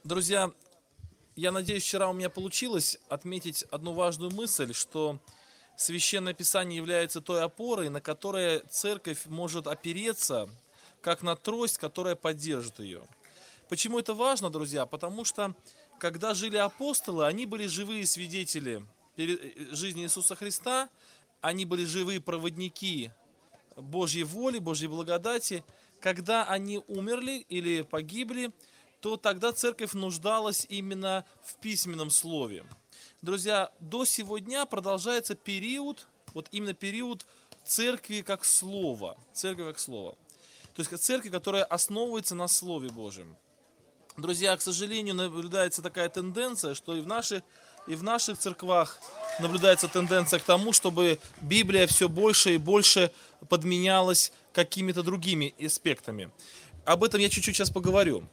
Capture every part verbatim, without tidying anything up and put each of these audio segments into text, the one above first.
Друзья, я надеюсь, вчера у меня получилось отметить одну важную мысль, что Священное Писание является той опорой, на которой церковь может опереться, как на трость, которая поддержит ее. Почему это важно, друзья? Потому что, когда жили апостолы, они были живые свидетели пере- жизни Иисуса Христа, они были живые проводники Божьей воли, Божьей благодати. Когда они умерли или погибли, то тогда церковь нуждалась именно в письменном слове. Друзья, до сего дня продолжается период, вот именно период церкви как слова. Церкви как слово. То есть церковь, которая основывается на Слове Божьем. Друзья, к сожалению, наблюдается такая тенденция, что и в наших, и в наших церквах наблюдается тенденция к тому, чтобы Библия все больше и больше подменялась какими-то другими аспектами. Об этом я чуть-чуть сейчас поговорю.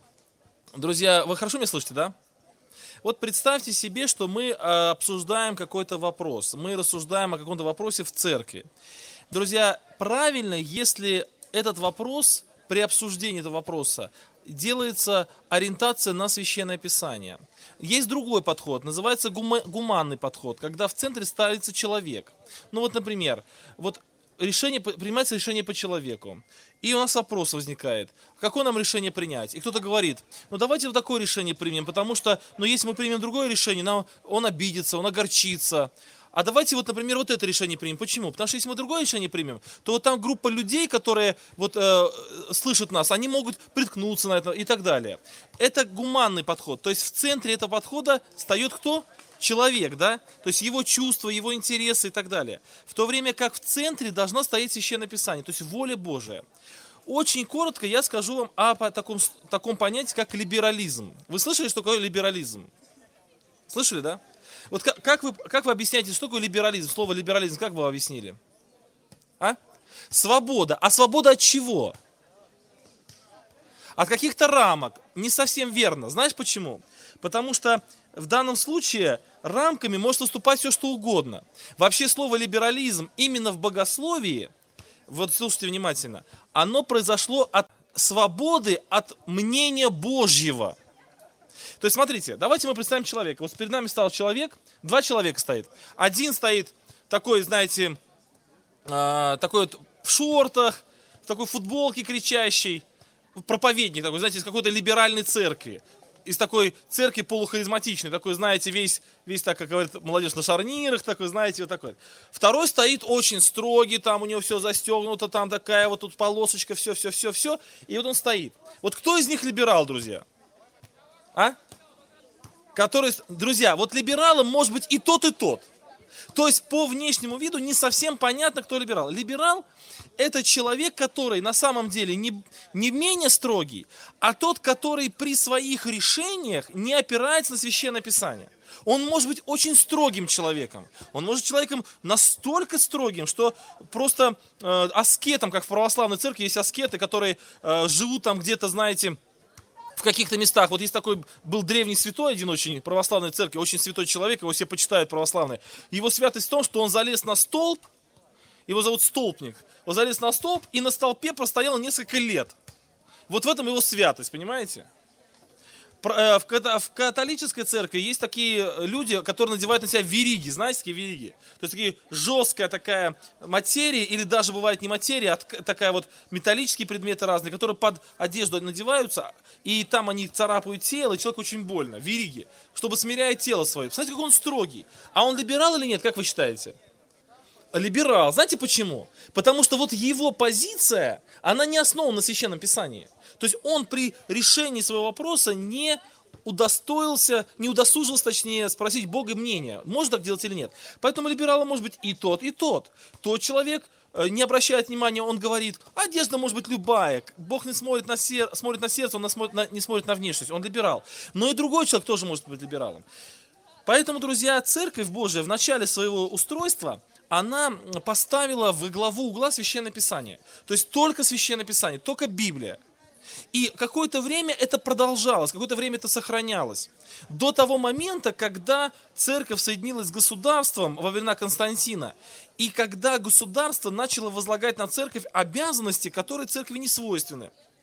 Друзья, вы хорошо меня слышите, да? Вот представьте себе, что мы э, обсуждаем какой-то вопрос, мы рассуждаем о каком-то вопросе в церкви. Друзья, правильно, если этот вопрос, при обсуждении этого вопроса, делается ориентация на Священное Писание. Есть другой подход, называется гума- гуманный подход, когда в центре ставится человек. Ну вот, например, вот решение, принимается решение по человеку. И у нас вопрос возникает, какое нам решение принять? И кто-то говорит, ну давайте вот такое решение примем, потому что, ну если мы примем другое решение, нам, он обидится, он огорчится. А давайте вот, например, вот это решение примем. Почему? Потому что если мы другое решение примем, то вот там группа людей, которые вот э, слышат нас, они могут приткнуться на это и так далее. Это гуманный подход. То есть в центре этого подхода встает кто? Человек, да? То есть его чувства, его интересы и так далее. В то время как в центре должно стоять Священное Писание, то есть воля Божия. Очень коротко я скажу вам о по- таком, с- таком понятии, как либерализм. Вы слышали, что такое либерализм? Слышали, да? Вот как, как вы, как вы объясняете, что такое либерализм? Слово либерализм, как вы его объяснили? А? Свобода. А свобода от чего? От каких-то рамок. Не совсем верно. Знаешь почему? Потому что в данном случае рамками может выступать все, что угодно. Вообще слово либерализм именно в богословии, вот слушайте внимательно, оно произошло от свободы, от мнения Божьего. То есть, смотрите, давайте мы представим человека. Вот перед нами стал человек, два человека стоит. Один стоит такой, знаете, а, такой вот в шортах, в такой футболке кричащий, проповедник такой, знаете, из какой-то либеральной церкви. Из такой церкви полухаризматичной, такой, знаете, весь, весь так, как говорит молодежь, на шарнирах, такой, знаете, вот такой. Второй стоит очень строгий, там у него все застегнуто, там такая вот тут полосочка, все, все, все, все. И вот он стоит. Вот кто из них либерал, друзья? А? Который, друзья, вот либералом может быть и тот, и тот. То есть по внешнему виду не совсем понятно, кто либерал. Либерал – это человек, который на самом деле не, не менее строгий, а тот, который при своих решениях не опирается на Священное Писание. Он может быть очень строгим человеком. Он может быть человеком настолько строгим, что просто э, аскетом, как в православной церкви есть аскеты, которые э, живут там где-то, знаете, в каких-то местах. Вот есть такой, был древний святой один очень, православной церкви, очень святой человек, его все почитают православные. Его святость в том, что он залез на столб, его зовут Столпник, он залез на столб и на столпе простоял несколько лет. Вот в этом его святость, понимаете? В католической церкви есть такие люди, которые надевают на себя вериги, знаете, такие вериги? То есть такие жесткая такая материя, или даже бывает не материя, а такая вот металлические предметы разные, которые под одежду надеваются, и там они царапают тело, и человеку очень больно. Вериги, чтобы смирять тело свое. Посмотрите, как он строгий. А он либерал или нет, как вы считаете? Либерал. Знаете почему? Потому что вот его позиция, она не основана на Священном Писании. То есть он при решении своего вопроса не удостоился, не удосужился, точнее, спросить Бога мнения, может так делать или нет. Поэтому либералом может быть и тот, и тот. Тот человек э, не обращает внимания, он говорит, одежда может быть любая, Бог не смотрит на, сер... смотрит на сердце, он смотрит на... не смотрит на внешность, он либерал. Но и другой человек тоже может быть либералом. Поэтому, друзья, Церковь Божия в начале своего устройства, она поставила во главу угла Священное Писание. То есть только Священное Писание, только Библия. И какое-то время это продолжалось, какое-то время это сохранялось. До того момента, когда церковь соединилась с государством во времена Константина, и когда государство начало возлагать на церковь обязанности, которые церкви не свойственны.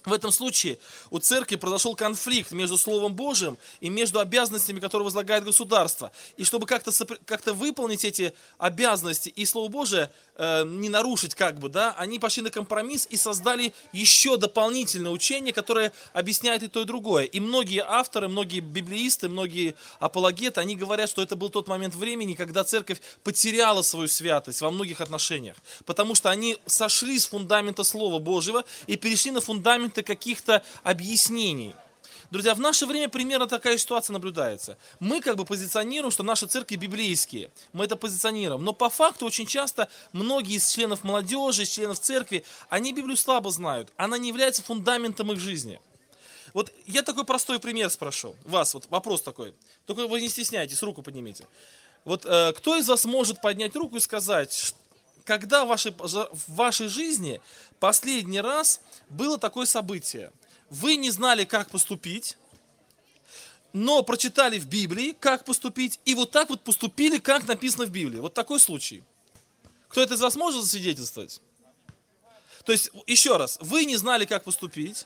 В этом случае у церкви произошел конфликт между Словом Божьим и между обязанностями, которые возлагает государство. И чтобы как-то сопр- как-то выполнить эти обязанности и Слово Божие э, не нарушить, как бы, да, они пошли на компромисс и создали еще дополнительное учение, которое объясняет и то, и другое. И многие авторы, многие библеисты, многие апологеты, они говорят, что это был тот момент времени, когда церковь потеряла свою святость во многих отношениях. Потому что они сошли с фундамента Слова Божьего и перешли на фундамент каких-то объяснений. Друзья, в наше время примерно такая ситуация наблюдается. Мы как бы позиционируем, что наши церкви библейские. Мы это позиционируем. Но по факту очень часто многие из членов молодежи, из членов церкви, они Библию слабо знают. Она не является фундаментом их жизни. Вот я такой простой пример спрошу. Вас, вот вопрос такой. Только вы не стесняйтесь, руку поднимите. Вот э, кто из вас может поднять руку и сказать, когда в вашей, в вашей жизни последний раз было такое событие? Вы не знали, как поступить, но прочитали в Библии, как поступить, и вот так вот поступили, как написано в Библии. Вот такой случай. Кто-то из вас может засвидетельствовать? То есть, еще раз, вы не знали, как поступить,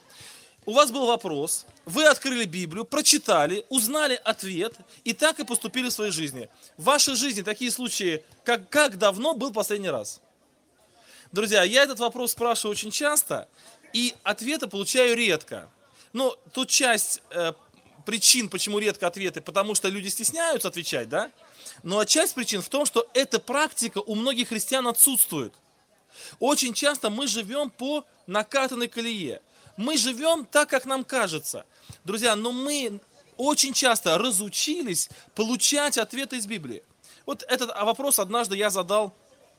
у вас был вопрос, вы открыли Библию, прочитали, узнали ответ, и так и поступили в своей жизни. В вашей жизни такие случаи, как, как давно был последний раз? Друзья, я этот вопрос спрашиваю очень часто, и ответы получаю редко. Но тут часть э, причин, почему редко ответы, потому что люди стесняются отвечать, да? Ну а часть причин в том, что эта практика у многих христиан отсутствует. Очень часто мы живем по накатанной колее. Мы живем так, как нам кажется. Друзья, но мы очень часто разучились получать ответы из Библии. Вот этот вопрос однажды я задал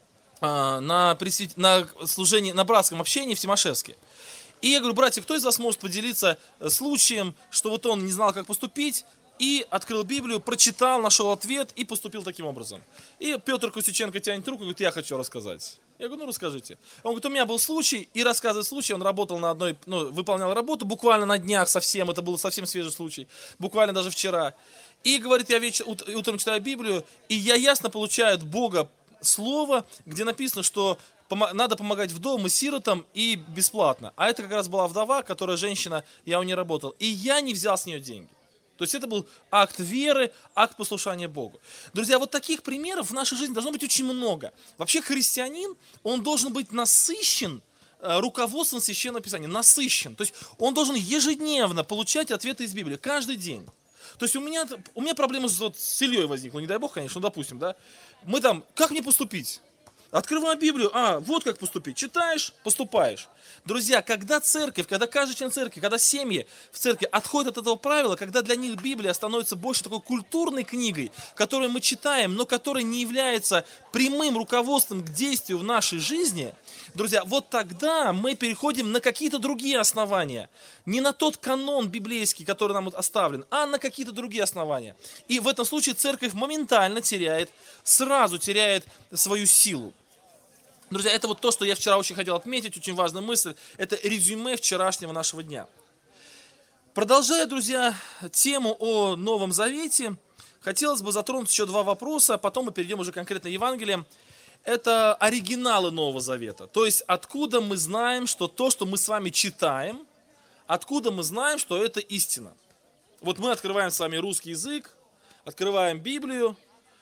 а, на, присвя... на служении, на братском общении в Тимошевске. И я говорю, братья, кто из вас может поделиться случаем, что вот он не знал, как поступить, и открыл Библию, прочитал, нашел ответ и поступил таким образом. И Петр Кусиченко тянет руку и говорит, я хочу рассказать. Я говорю, ну расскажите. Он говорит, у меня был случай, и рассказывает случай, он работал на одной, ну, выполнял работу буквально на днях совсем, это был совсем свежий случай, буквально даже вчера. И говорит, я вечер, утром читаю Библию, и я ясно получаю от Бога слово, где написано, что надо помогать вдовам и сиротам и бесплатно. А это как раз была вдова, которая женщина, я у нее работал. И я не взял с нее деньги. То есть это был акт веры, акт послушания Богу. Друзья, вот таких примеров в нашей жизни должно быть очень много. Вообще христианин, он должен быть насыщен руководством Священного Писания, насыщен. То есть он должен ежедневно получать ответы из Библии, каждый день. То есть у меня, у меня проблема с, вот, с Ильей возникла, не дай Бог, конечно, ну, допустим, да. Мы там, как мне поступить? Открываю Библию, а, вот как поступить. Читаешь, поступаешь. Друзья, когда церковь, когда каждый член церкви, когда семьи в церкви отходят от этого правила, когда для них Библия становится больше такой культурной книгой, которую мы читаем, но которая не является прямым руководством к действию в нашей жизни, друзья, вот тогда мы переходим на какие-то другие основания. Не на тот канон библейский, который нам оставлен, а на какие-то другие основания. И в этом случае церковь моментально теряет, сразу теряет свою силу. Друзья, это вот то, что я вчера очень хотел отметить, очень важная мысль. Это резюме вчерашнего нашего дня. Продолжая, друзья, тему о Новом Завете, хотелось бы затронуть еще два вопроса, а потом мы перейдем уже конкретно к Евангелиям. Это оригиналы Нового Завета. То есть, откуда мы знаем, что то, что мы с вами читаем, откуда мы знаем, что это истина. Вот мы открываем с вами русский язык, открываем Библию,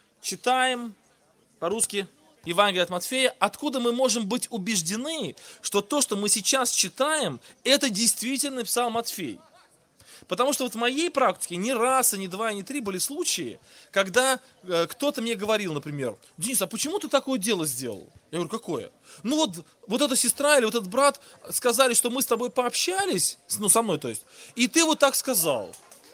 читаем по-русски Евангелие от Матфея, откуда мы можем быть убеждены, что то, что мы сейчас читаем, это действительно написал Матфей. Потому что вот в моей практике ни раз, и ни два, и ни три были случаи, когда э, кто-то мне говорил, например, Денис, а почему ты такое дело сделал? Я говорю, какое? Ну вот, вот эта сестра или вот этот брат сказали, что мы с тобой пообщались, ну со мной то есть, и ты вот так сказал.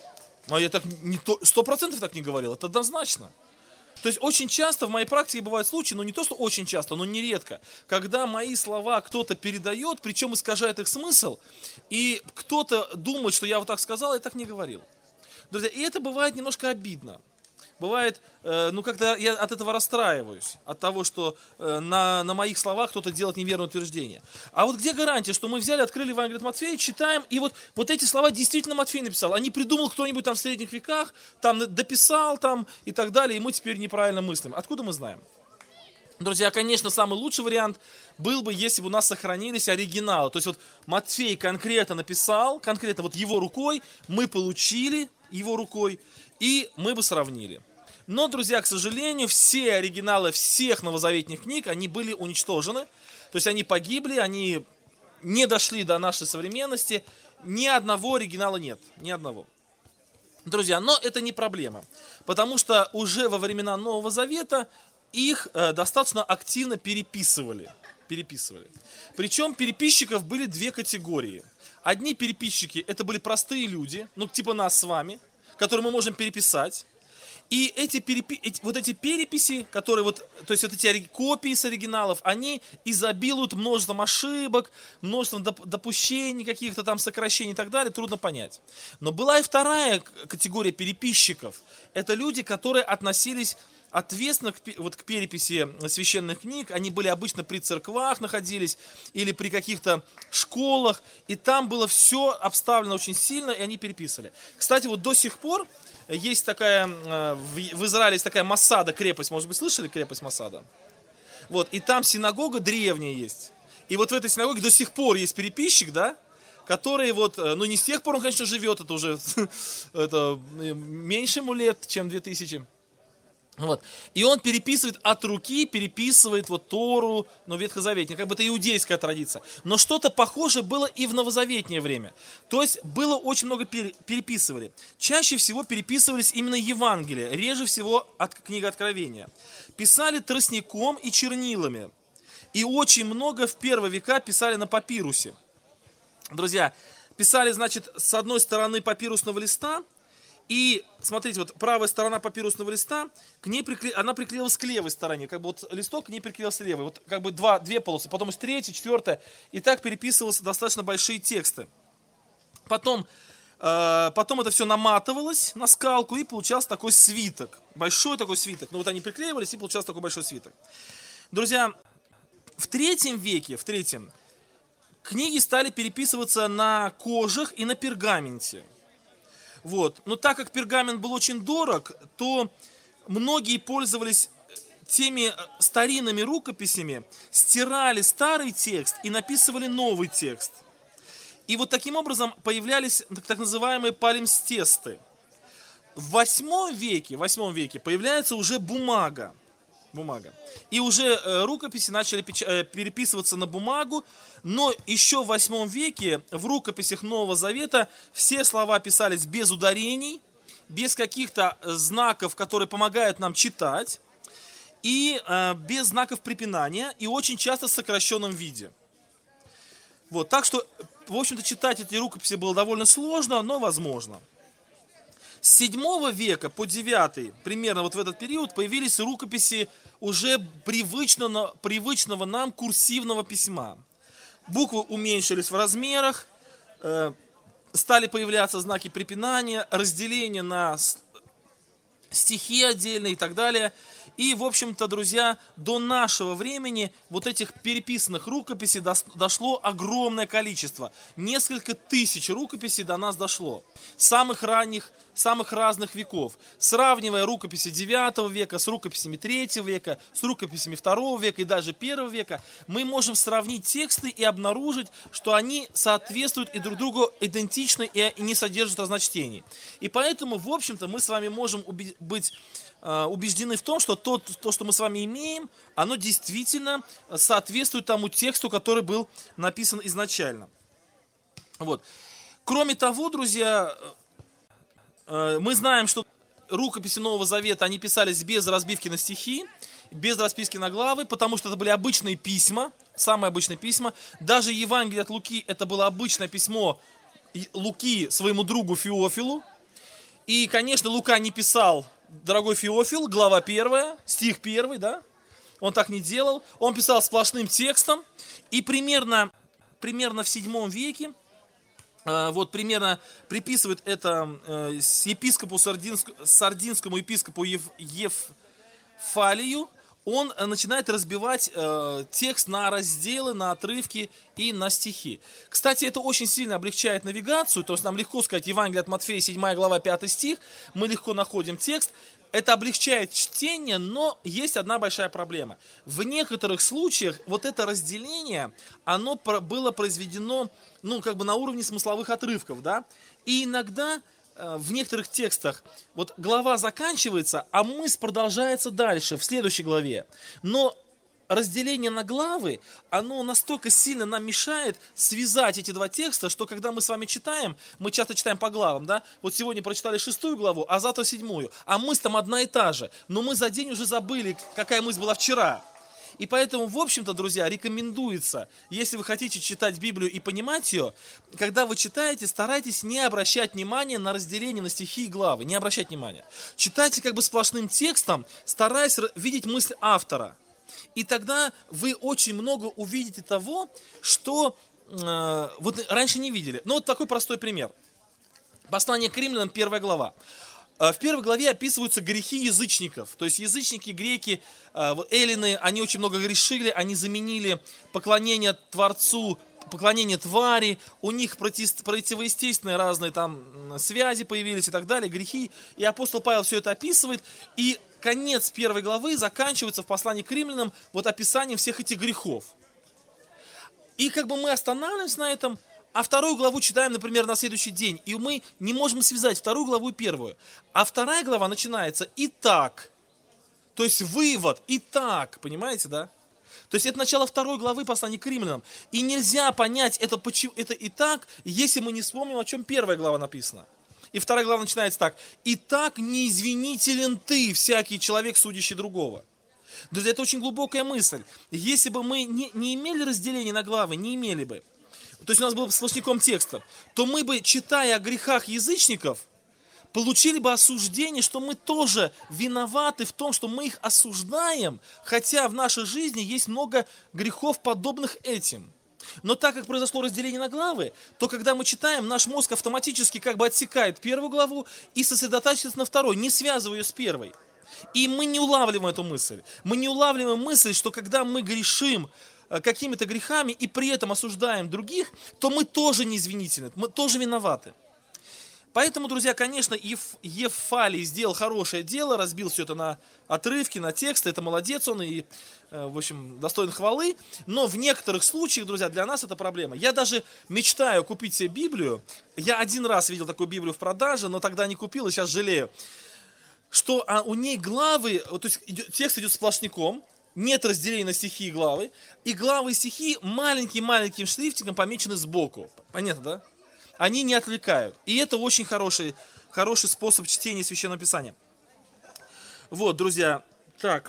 А я так не то, сто процентов так не говорил, это однозначно. То есть очень часто в моей практике бывают случаи, но не то, что очень часто, но нередко, когда мои слова кто-то передает, причем искажает их смысл, и кто-то думает, что я вот так сказал, я так не говорил. Друзья, и это бывает немножко обидно. Бывает, э, ну как-то я от этого расстраиваюсь, от того, что э, на, на моих словах кто-то делает неверное утверждение. А вот где гарантия, что мы взяли, открыли Евангелие от Матфея, читаем, и вот, вот эти слова действительно Матфей написал, а не придумал кто-нибудь там в средних веках, там дописал там и так далее, и мы теперь неправильно мыслим. Откуда мы знаем? Друзья, конечно, самый лучший вариант был бы, если бы у нас сохранились оригиналы. То есть вот Матфей конкретно написал, конкретно вот его рукой, мы получили его рукой, и мы бы сравнили. Но, друзья, к сожалению, все оригиналы всех новозаветных книг, они были уничтожены. То есть они погибли, они не дошли до нашей современности. Ни одного оригинала нет, ни одного. Друзья, но это не проблема, потому что уже во времена Нового Завета их э, достаточно активно переписывали. переписывали. Причем переписчиков были две категории. Одни переписчики, это были простые люди, ну типа нас с вами, которые мы можем переписать. И эти, перепи... эти, вот эти переписи, которые вот, то есть вот эти ори- копии с оригиналов, они изобилуют множеством ошибок, множеством доп- допущений, каких-то там сокращений и так далее, трудно понять. Но была и вторая к- категория переписчиков. Это люди, которые относились ответственно к, пе- вот, к переписи священных книг. Они были обычно при церквах находились или при каких-то школах, и там было все обставлено очень сильно, и они переписывали. Кстати, вот до сих пор есть такая, э, в в Израиле есть такая Масада крепость, может быть, слышали крепость Масада? Вот, и там синагога древняя есть. И вот в этой синагоге до сих пор есть переписчик, да, который вот, э, ну не с тех пор он, конечно, живет, это уже это, э, меньше ему лет, чем две тысячи. Вот. И он переписывает от руки, переписывает вот Тору, ну, ветхозаветнее, как бы это иудейская традиция. Но что-то похожее было и в новозаветнее время. То есть было очень много пере- переписывали. Чаще всего переписывались именно Евангелия, реже всего от книги Откровения. Писали тростником и чернилами. И очень много в первые века писали на папирусе. Друзья, писали, значит, с одной стороны папирусного листа, и смотрите, вот правая сторона папирусного листа, к ней прикле... она приклеилась к левой стороне, как бы вот листок к ней приклеился левой, вот как бы два, две полосы, потом из третьей, четвертая, и так переписывались достаточно большие тексты. Потом, э, потом это все наматывалось на скалку, и получался такой свиток, большой такой свиток. Ну вот они приклеивались, и получался такой большой свиток. Друзья, в третьем веке, в третьем, книги стали переписываться на кожах и на пергаменте. Вот. Но так как пергамент был очень дорог, то многие пользовались теми старинными рукописями, стирали старый текст и написывали новый текст. И вот таким образом появлялись так называемые палимстесты. В восьмом веке, в восьмом веке появляется уже бумага. Бумага. И уже э, рукописи начали печ- э, переписываться на бумагу, но еще в восьмом веке в рукописях Нового Завета все слова писались без ударений, без каких-то знаков, которые помогают нам читать, и э, без знаков препинания, и очень часто в сокращенном виде. Вот, так что, в общем-то, читать эти рукописи было довольно сложно, но возможно. С седьмого века по девятый, примерно вот в этот период, появились рукописи уже привычного, привычного нам курсивного письма. Буквы уменьшились в размерах, э, стали появляться знаки препинания, разделение на стихи отдельные и так далее. И, в общем-то, друзья, до нашего времени вот этих переписанных рукописей дошло огромное количество. Несколько тысяч рукописей до нас дошло. Самых ранних, самых разных веков. Сравнивая рукописи девятого века с рукописями третьего века, с рукописями второго века и даже первого века, мы можем сравнить тексты и обнаружить, что они соответствуют и друг другу идентичны и не содержат разночтений. И поэтому, в общем-то, мы с вами можем быть убеждены в том, что то, то, что мы с вами имеем, оно действительно соответствует тому тексту, который был написан изначально. Вот. Кроме того, друзья, мы знаем, что рукописи Нового Завета, они писались без разбивки на стихи, без расписки на главы, потому что это были обычные письма, самые обычные письма. Даже Евангелие от Луки, это было обычное письмо Луки своему другу Феофилу. И, конечно, Лука не писал: дорогой Феофил, глава первая, стих первый, да? Он так не делал. Он писал сплошным текстом. И примерно, примерно в седьмом веке, э, вот примерно приписывает это э, с епископу Сардинск, сардинскому епископу Ев, Евфалию. Он начинает разбивать э, текст на разделы, на отрывки и на стихи. Кстати, это очень сильно облегчает навигацию, то есть нам легко сказать Евангелие от Матфея, седьмая глава, пятый стих, мы легко находим текст. Это облегчает чтение, но есть одна большая проблема. В некоторых случаях вот это разделение, оно про- было произведено, ну, как бы на уровне смысловых отрывков, да, и иногда э, в некоторых текстах вот глава заканчивается, а мысль продолжается дальше, в следующей главе. Но разделение на главы, оно настолько сильно нам мешает связать эти два текста, что когда мы с вами читаем, мы часто читаем по главам, да, вот сегодня прочитали шестую главу, а завтра седьмую, а мысль там одна и та же, но мы за день уже забыли, какая мысль была вчера. И поэтому, в общем-то, друзья, рекомендуется, если вы хотите читать Библию и понимать ее, когда вы читаете, старайтесь не обращать внимания на разделение на стихи и главы, не обращать внимания. Читайте как бы сплошным текстом, стараясь р- видеть мысль автора. И тогда вы очень много увидите того, что э, вот раньше не видели. Ну вот такой простой пример. Послание к римлянам, первая глава. Э, В первой главе описываются грехи язычников. То есть язычники, греки, э, вот эллины, они очень много грешили, они заменили поклонение Творцу, поклонение твари, у них против- противоестественные разные там м, связи появились и так далее, грехи. И апостол Павел все это описывает, и конец первой главы заканчивается в послании к римлянам вот описанием всех этих грехов. И как бы мы останавливаемся на этом, а вторую главу читаем, например, на следующий день, и мы не можем связать вторую главу и первую. А вторая глава начинается «Итак». То есть вывод «Итак», понимаете, да? То есть это начало второй главы послания к римлянам. И нельзя понять это, почему, это «Итак», если мы не вспомним, о чем первая глава написана. И вторая глава начинается так. «Итак, неизвинителен ты, всякий человек, судящий другого». Друзья, это очень глубокая мысль. Если бы мы не, не имели разделения на главы, не имели бы, то есть у нас был бы сплошняком текста, то мы бы, читая о грехах язычников, получили бы осуждение, что мы тоже виноваты в том, что мы их осуждаем, хотя в нашей жизни есть много грехов, подобных этим. Но так как произошло разделение на главы, то когда мы читаем, наш мозг автоматически как бы отсекает первую главу и сосредотачивается на второй, не связывая ее с первой. И мы не улавливаем эту мысль. Мы не улавливаем мысль, что когда мы грешим э, какими-то грехами и при этом осуждаем других, то мы тоже не извинительны, мы тоже виноваты. Поэтому, друзья, конечно, Ев, Евфалий сделал хорошее дело, разбил все это на отрывки, на тексты, это молодец он и, э, в общем, достоин хвалы. Но в некоторых случаях, друзья, для нас это проблема. Я даже мечтаю купить себе Библию. Я один раз видел такую Библию в продаже, но тогда не купил и сейчас жалею. Что а, у ней главы, вот, то есть идет- текст идет сплошняком, нет разделения на стихи и главы, и главы и стихи маленьким-маленьким шрифтиком помечены сбоку. Понятно, да? Они не отвлекают. И это очень хороший, хороший способ чтения Священного Писания. Вот, друзья, так.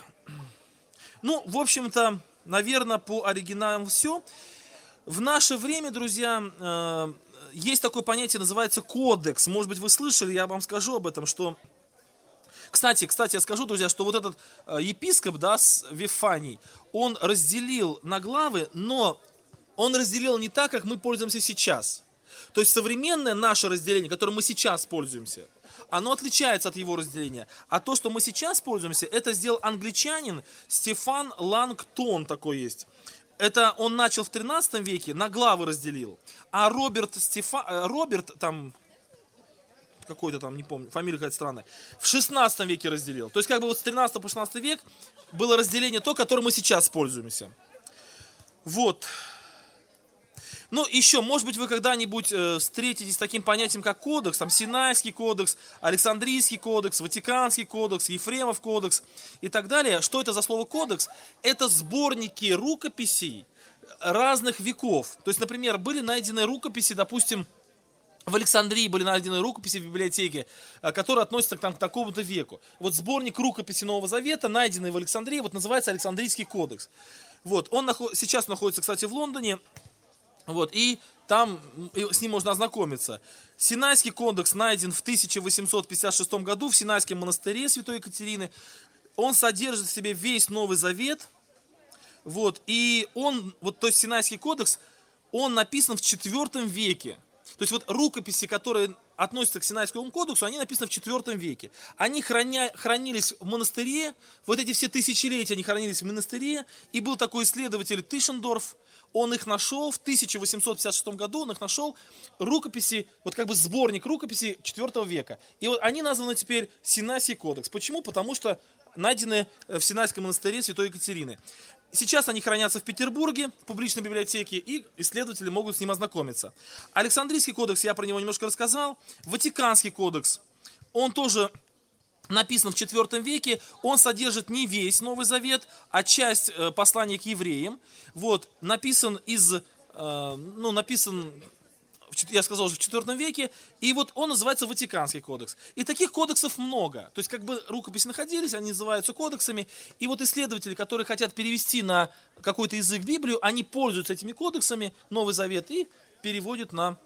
Ну, в общем-то, наверное, по оригиналам все. В наше время, друзья, э, есть такое понятие, называется кодекс. Может быть, вы слышали, я вам скажу об этом, что... Кстати, кстати, я скажу, друзья, что вот этот э, епископ, да, с Вифаний, он разделил на главы, но он разделил не так, как мы пользуемся сейчас. То есть современное наше разделение, которым мы сейчас пользуемся, оно отличается от его разделения. А то, что мы сейчас пользуемся, это сделал англичанин Стефан Лангтон, такой есть. Это он начал в тринадцатом веке, на главы разделил. А Роберт, Стефа... э, Роберт там, какой-то там, не помню, фамилия какая-то странная, в шестнадцатом веке разделил. То есть как бы вот с тринадцатого по шестнадцатый век было разделение то, которым мы сейчас пользуемся. Вот. Ну, еще, может быть, вы когда-нибудь э, встретитесь с таким понятием, как кодекс, там, Синайский кодекс, Александрийский кодекс, Ватиканский кодекс, Ефремов кодекс и так далее. Что это за слово кодекс? Это сборники рукописей разных веков. То есть, например, были найдены рукописи, допустим, в Александрии были найдены рукописи в библиотеке, э, которые относятся к, там, к такому-то веку. Вот сборник рукописей Нового Завета, найденный в Александрии, вот называется Александрийский кодекс. Вот, он нахо- сейчас находится, кстати, в Лондоне. Вот, и там с ним можно ознакомиться. Синайский кодекс найден в тысяча восемьсот пятьдесят шестом году в Синайском монастыре Святой Екатерины. Он содержит в себе весь Новый Завет. Вот, и он, вот, то есть Синайский кодекс, он написан в четвертом веке. То есть вот рукописи, которые относятся к Синайскому кодексу, они написаны в четвертом веке. Они храня, хранились в монастыре, вот эти все тысячелетия они хранились в монастыре, и был такой исследователь Тишендорф, он их нашел в тысяча восемьсот пятьдесят шестом году, он их нашел, рукописи, вот как бы сборник рукописей четвёртого века. И вот они названы теперь Синайский кодекс. Почему? Потому что найдены в Синайском монастыре Святой Екатерины. Сейчас они хранятся в Петербурге, в публичной библиотеке, и исследователи могут с ним ознакомиться. Александрийский кодекс, я про него немножко рассказал. Ватиканский кодекс, он тоже написан в четвёртом веке, он содержит не весь Новый Завет, а часть э, послания к евреям. Вот, написан из, э, ну, написан, я сказал уже, в четвёртом веке, и вот он называется Ватиканский кодекс. И таких кодексов много, то есть как бы рукописи находились, они называются кодексами, и вот исследователи, которые хотят перевести на какой-то язык Библию, они пользуются этими кодексами, Новый Завет, и переводят на...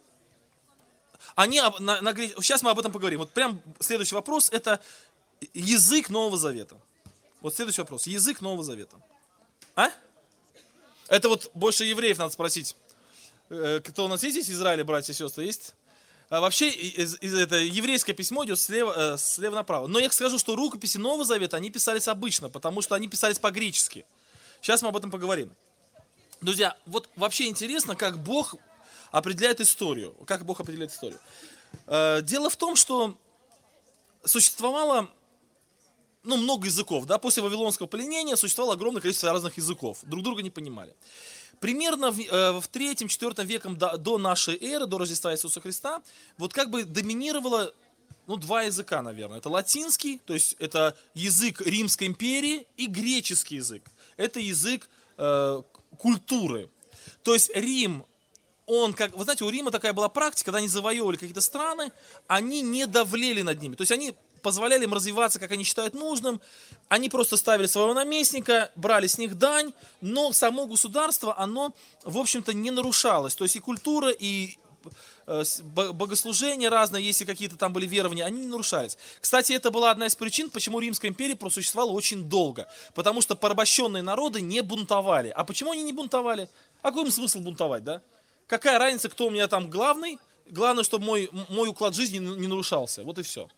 Они, на, на, сейчас мы об этом поговорим. Вот прям следующий вопрос, это язык Нового Завета. Вот следующий вопрос. Язык Нового Завета. А? Это вот больше евреев надо спросить. Кто у нас есть здесь, Израиле, братья и сестры, есть? А вообще, из, из, это еврейское письмо идет слева, э, слева направо. Но я скажу, что рукописи Нового Завета, они писались обычно, потому что они писались по-гречески. Сейчас мы об этом поговорим. Друзья, вот вообще интересно, как Бог определяет историю. Как Бог определяет историю. Э, дело в том, что существовало... ну, много языков, да, после Вавилонского пленения существовало огромное количество разных языков, друг друга не понимали. Примерно в, э, в третьем-четвёртом веком до, до нашей эры, до Рождества Иисуса Христа, вот как бы доминировало, ну, два языка, наверное. Это латинский, то есть это язык Римской империи, и греческий язык. Это язык э, культуры. То есть Рим, он, как, вы знаете, у Рима такая была практика, когда они завоевывали какие-то страны, они не давлели над ними. То есть они позволяли им развиваться, как они считают нужным. Они просто ставили своего наместника, брали с них дань, но само государство, оно, в общем-то, не нарушалось. То есть и культура, и э, богослужения разные, если какие-то там были верования, они не нарушались. Кстати, это была одна из причин, почему Римская империя просуществовала очень долго. Потому что порабощенные народы не бунтовали. А почему они не бунтовали? А какой им смысл бунтовать, да? Какая разница, кто у меня там главный? Главное, чтобы мой, мой уклад жизни не нарушался. Вот и все.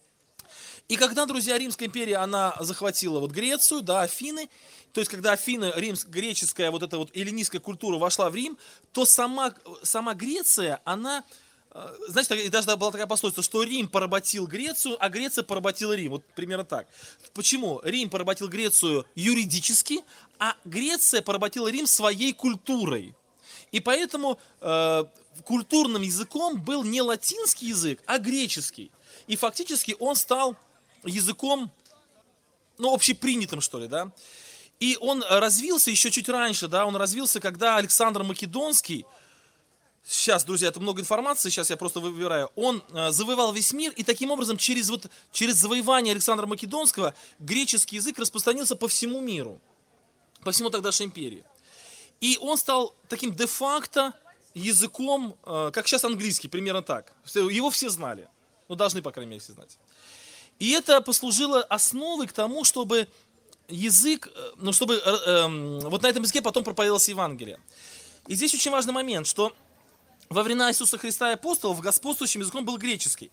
И когда, друзья, Римская империя, она захватила вот Грецию, да, Афины, то есть когда Афины, римск, греческая вот эта вот эллинистская культура вошла в Рим, то сама, сама Греция, она, знаете, даже была такая пословица, что Рим поработил Грецию, а Греция поработила Рим. Вот примерно так. Почему? Рим поработил Грецию юридически, а Греция поработила Рим своей культурой. И поэтому э, культурным языком был не латинский язык, а греческий. И фактически он стал языком, ну, общепринятым, что ли, да. И он развился еще чуть раньше, да, он развился, когда Александр Македонский, сейчас, друзья, это много информации, сейчас я просто выбираю, он э, завоевал весь мир, и таким образом через, вот, через завоевание Александра Македонского греческий язык распространился по всему миру, по всему тогдашней империи. И он стал таким де-факто языком, э, как сейчас английский, примерно так. Его все знали, ну, должны, по крайней мере, все знать. И это послужило основой к тому, чтобы язык, ну, чтобы э, э, вот на этом языке потом проповедовалось Евангелие. И здесь очень важный момент, что во времена Иисуса Христа и апостолов господствующим языком был греческий.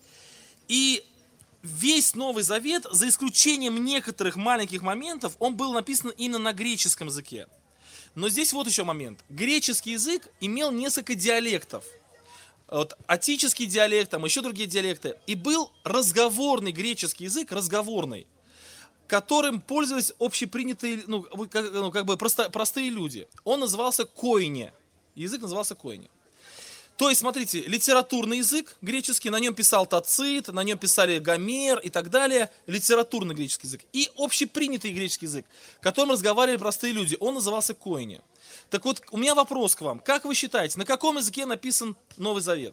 И весь Новый Завет, за исключением некоторых маленьких моментов, он был написан именно на греческом языке. Но здесь вот еще момент. Греческий язык имел несколько диалектов. Вот, атический диалект, там еще другие диалекты. И был разговорный греческий язык, разговорный, которым пользовались общепринятые, ну, как, ну, как бы просто, простые люди. Он назывался койне. Язык назывался койне. То есть, смотрите, литературный язык греческий, на нем писал Тацит, на нем писали Гомер и так далее. Литературный греческий язык. И общепринятый греческий язык, которым разговаривали простые люди, он назывался койне. Так вот, у меня вопрос к вам. Как вы считаете, на каком языке написан Новый Завет?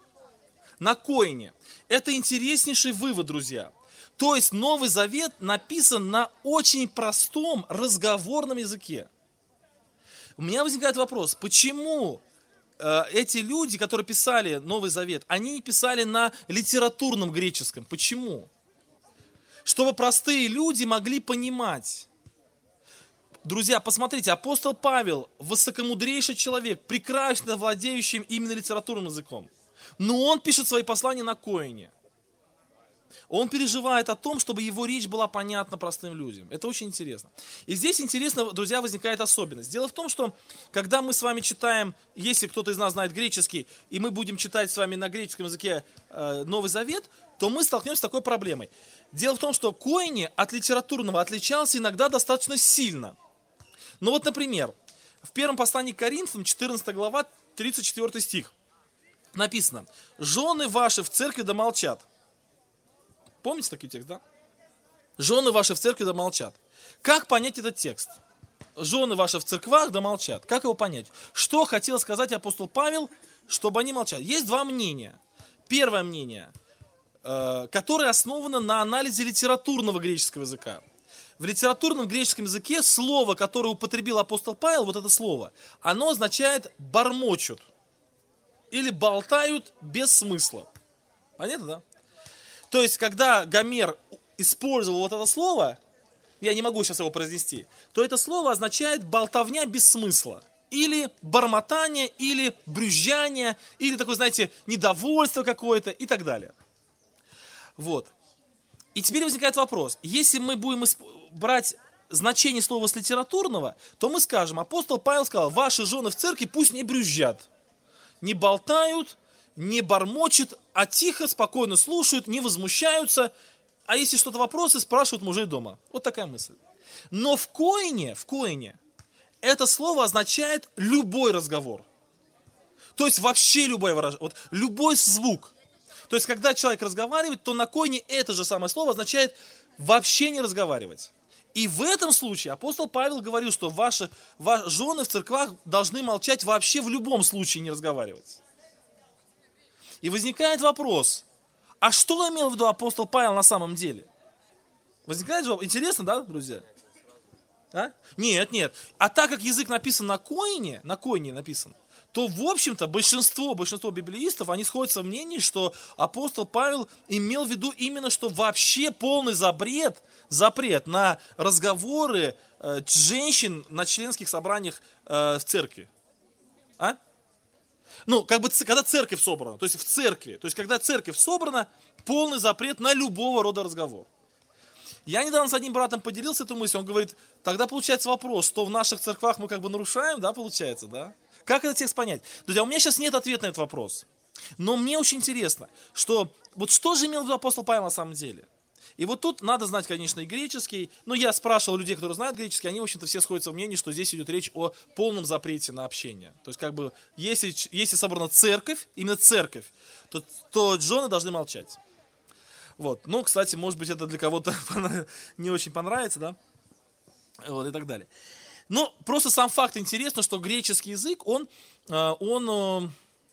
На койне. Это интереснейший вывод, друзья. То есть Новый Завет написан на очень простом разговорном языке. У меня возникает вопрос, почему э, эти люди, которые писали Новый Завет, они писали на литературном греческом? Почему? Чтобы простые люди могли понимать. Друзья, посмотрите, апостол Павел, высокомудрейший человек, прекрасно владеющий именно литературным языком. Но он пишет свои послания на койне. Он переживает о том, чтобы его речь была понятна простым людям. Это очень интересно. И здесь интересно, друзья, возникает особенность. Дело в том, что когда мы с вами читаем, если кто-то из нас знает греческий, и мы будем читать с вами на греческом языке э, Новый Завет, то мы столкнемся с такой проблемой. Дело в том, что Койне от литературного отличался иногда достаточно сильно. Ну вот, например, в первом послании к Коринфянам, четырнадцатая глава, тридцать четвёртый стих, написано: «Жены ваши в церкви да молчат». Помните такой текст, да? «Жены ваши в церкви да молчат». Как понять этот текст? «Жены ваши в церквах да молчат». Как его понять? Что хотел сказать апостол Павел, чтобы они молчали? Есть два мнения. Первое мнение, э, которое основано на анализе литературного греческого языка. В литературном греческом языке слово, которое употребил апостол Павел, вот это слово, оно означает «бормочут» или «болтают без смысла». Понятно, да? То есть, когда Гомер использовал вот это слово, я не могу сейчас его произнести, то это слово означает болтовня без смысла. Или бормотание, или брюзжание, или такое, знаете, недовольство какое-то и так далее. Вот. И теперь возникает вопрос. Если мы будем брать значение слова с литературного, то мы скажем, апостол Павел сказал: ваши жены в церкви пусть не брюзжат, не болтают, не бормочут, а тихо, спокойно слушают, не возмущаются, а если что-то вопросы, спрашивают мужей дома. Вот такая мысль. Но в Койне, в Койне это слово означает любой разговор. То есть вообще любой выражение, вот любой звук. То есть когда человек разговаривает, то на Койне это же самое слово означает вообще не разговаривать. И в этом случае апостол Павел говорил, что ваши, ваши жены в церквах должны молчать вообще в любом случае, не разговаривать. И возникает вопрос, а что имел в виду апостол Павел на самом деле? Возникает же вопрос, интересно, да, друзья? А? Нет, нет. А так как язык написан на Койне, на Койне написан, то, в общем-то, большинство, большинство библеистов, они сходятся в мнении, что апостол Павел имел в виду именно, что вообще полный запрет, запрет на разговоры э, женщин на членских собраниях э, в церкви. А? Ну, как бы, когда церковь собрана, то есть в церкви, то есть когда церковь собрана, полный запрет на любого рода разговор. Я недавно с одним братом поделился этой мыслью, он говорит, тогда получается вопрос, что в наших церквах мы как бы нарушаем, да, получается, да? Как этот текст понять? Друзья, у меня сейчас нет ответа на этот вопрос, но мне очень интересно, что, вот что же имел в виду апостол Павел на самом деле? И вот тут надо знать, конечно, и греческий. Но я спрашивал людей, которые знают греческий, они, в общем-то, все сходятся в мнении, что здесь идет речь о полном запрете на общение. То есть, как бы, если, если собрана церковь, именно церковь, то, то жены должны молчать. Вот. Ну, кстати, может быть, это для кого-то не очень понравится, да? Вот, и так далее. Но просто сам факт интересно, что греческий язык, он, он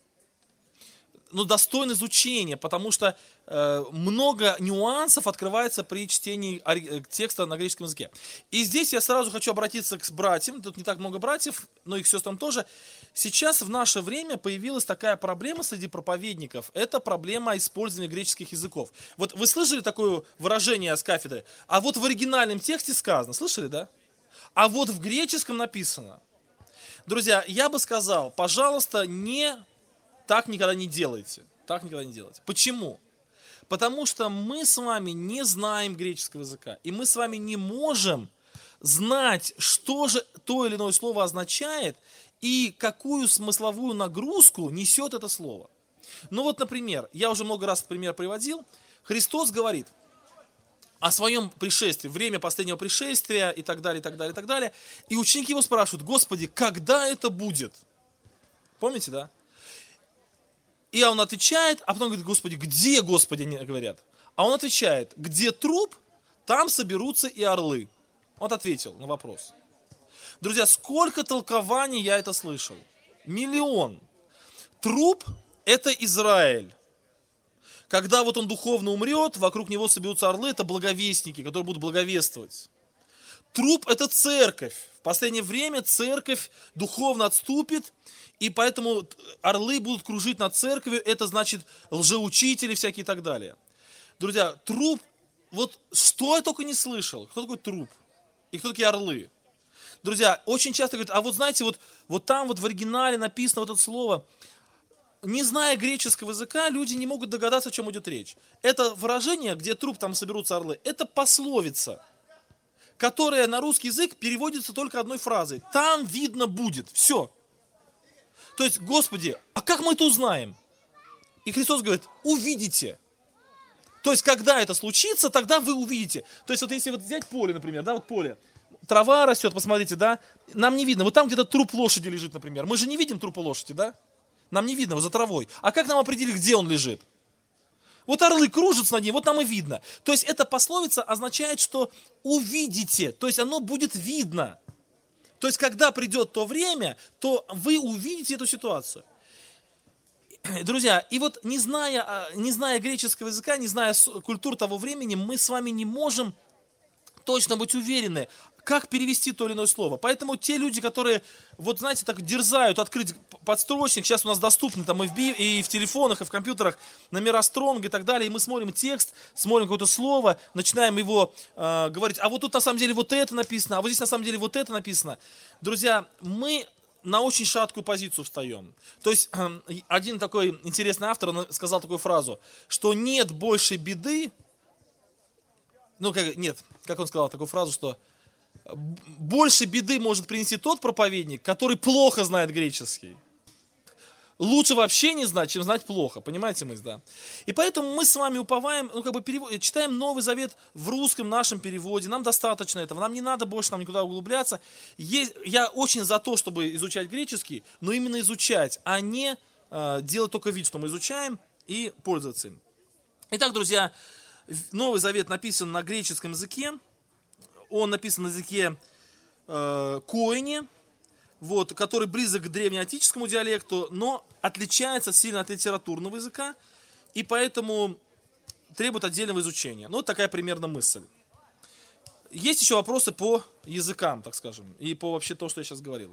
ну, достоин изучения, потому что э, много нюансов открывается при чтении текста на греческом языке. И здесь я сразу хочу обратиться к братьям, тут не так много братьев, но и к сестрам тоже. Сейчас в наше время появилась такая проблема среди проповедников, это проблема использования греческих языков. Вот вы слышали такое выражение с кафедры? А вот в оригинальном тексте сказано, слышали, да? А вот в греческом написано. Друзья, я бы сказал, пожалуйста, не... Так никогда не делайте. Так никогда не делайте. Почему? Потому что мы с вами не знаем греческого языка. И мы с вами не можем знать, что же то или иное слово означает и какую смысловую нагрузку несет это слово. Ну вот, например, я уже много раз этот пример приводил. Христос говорит о своем пришествии, время последнего пришествия и так далее, и так далее, и так далее. И ученики его спрашивают, Господи, когда это будет? Помните, да? И он отвечает, а потом говорит, Господи, где, Господи, они говорят? А он отвечает, где труп, там соберутся и орлы. Он ответил на вопрос. Друзья, сколько толкований я это слышал? Миллион. Труп – это Израиль. Когда вот он духовно умрет, вокруг него соберутся орлы, это благовестники, которые будут благовествовать. Труп – это церковь. В последнее время церковь духовно отступит, и поэтому орлы будут кружить над церковью, это значит лжеучители всякие и так далее. Друзья, труп, вот что я только не слышал, кто такой труп и кто такие орлы? Друзья, очень часто говорят, а вот знаете, вот, вот там вот в оригинале написано вот это слово, не зная греческого языка, люди не могут догадаться, о чем идет речь. Это выражение, где труп, там соберутся орлы, это пословица, которая на русский язык переводится только одной фразой. Там видно будет. Все. То есть, Господи, а как мы это узнаем? И Христос говорит, увидите. То есть, когда это случится, тогда вы увидите. То есть, вот если вот взять поле, например, да, вот поле, трава растет, посмотрите, да, нам не видно. Вот там где-то труп лошади лежит, например. Мы же не видим трупа лошади, да? Нам не видно, вот за травой. А как нам определить, где он лежит? Вот орлы кружатся над ним, вот нам и видно. То есть эта пословица означает, что увидите, то есть оно будет видно. То есть когда придет то время, то вы увидите эту ситуацию. Друзья, и вот не зная, не зная греческого языка, не зная культур того времени, мы с вами не можем точно быть уверены, как перевести то или иное слово. Поэтому те люди, которые, вот знаете, так дерзают открыть подстрочник, сейчас у нас доступны там и в, би, и в телефонах, и в компьютерах номера Стронг и так далее, и мы смотрим текст, смотрим какое-то слово, начинаем его э, говорить, а вот тут на самом деле вот это написано, а вот здесь на самом деле вот это написано. Друзья, мы на очень шаткую позицию встаем. То есть э, один такой интересный автор, он сказал такую фразу, что нет большей беды, ну как, нет, как он сказал такую фразу, что больше беды может принести тот проповедник, который плохо знает греческий. Лучше вообще не знать, чем знать плохо. Понимаете мысль, да? И поэтому мы с вами уповаем, ну как бы перевод, читаем Новый Завет в русском нашем переводе. Нам достаточно этого. Нам не надо больше нам никуда углубляться. Есть, я очень за то, чтобы изучать греческий, но именно изучать, а не э, делать только вид, что мы изучаем, и пользоваться им. Итак, друзья, Новый Завет написан на греческом языке. Он написан на языке э, коини, вот, который близок к древнеотическому диалекту, но отличается сильно от литературного языка, и поэтому требует отдельного изучения. Ну, вот такая примерно мысль. Есть еще вопросы по языкам, так скажем, и по вообще то, что я сейчас говорил.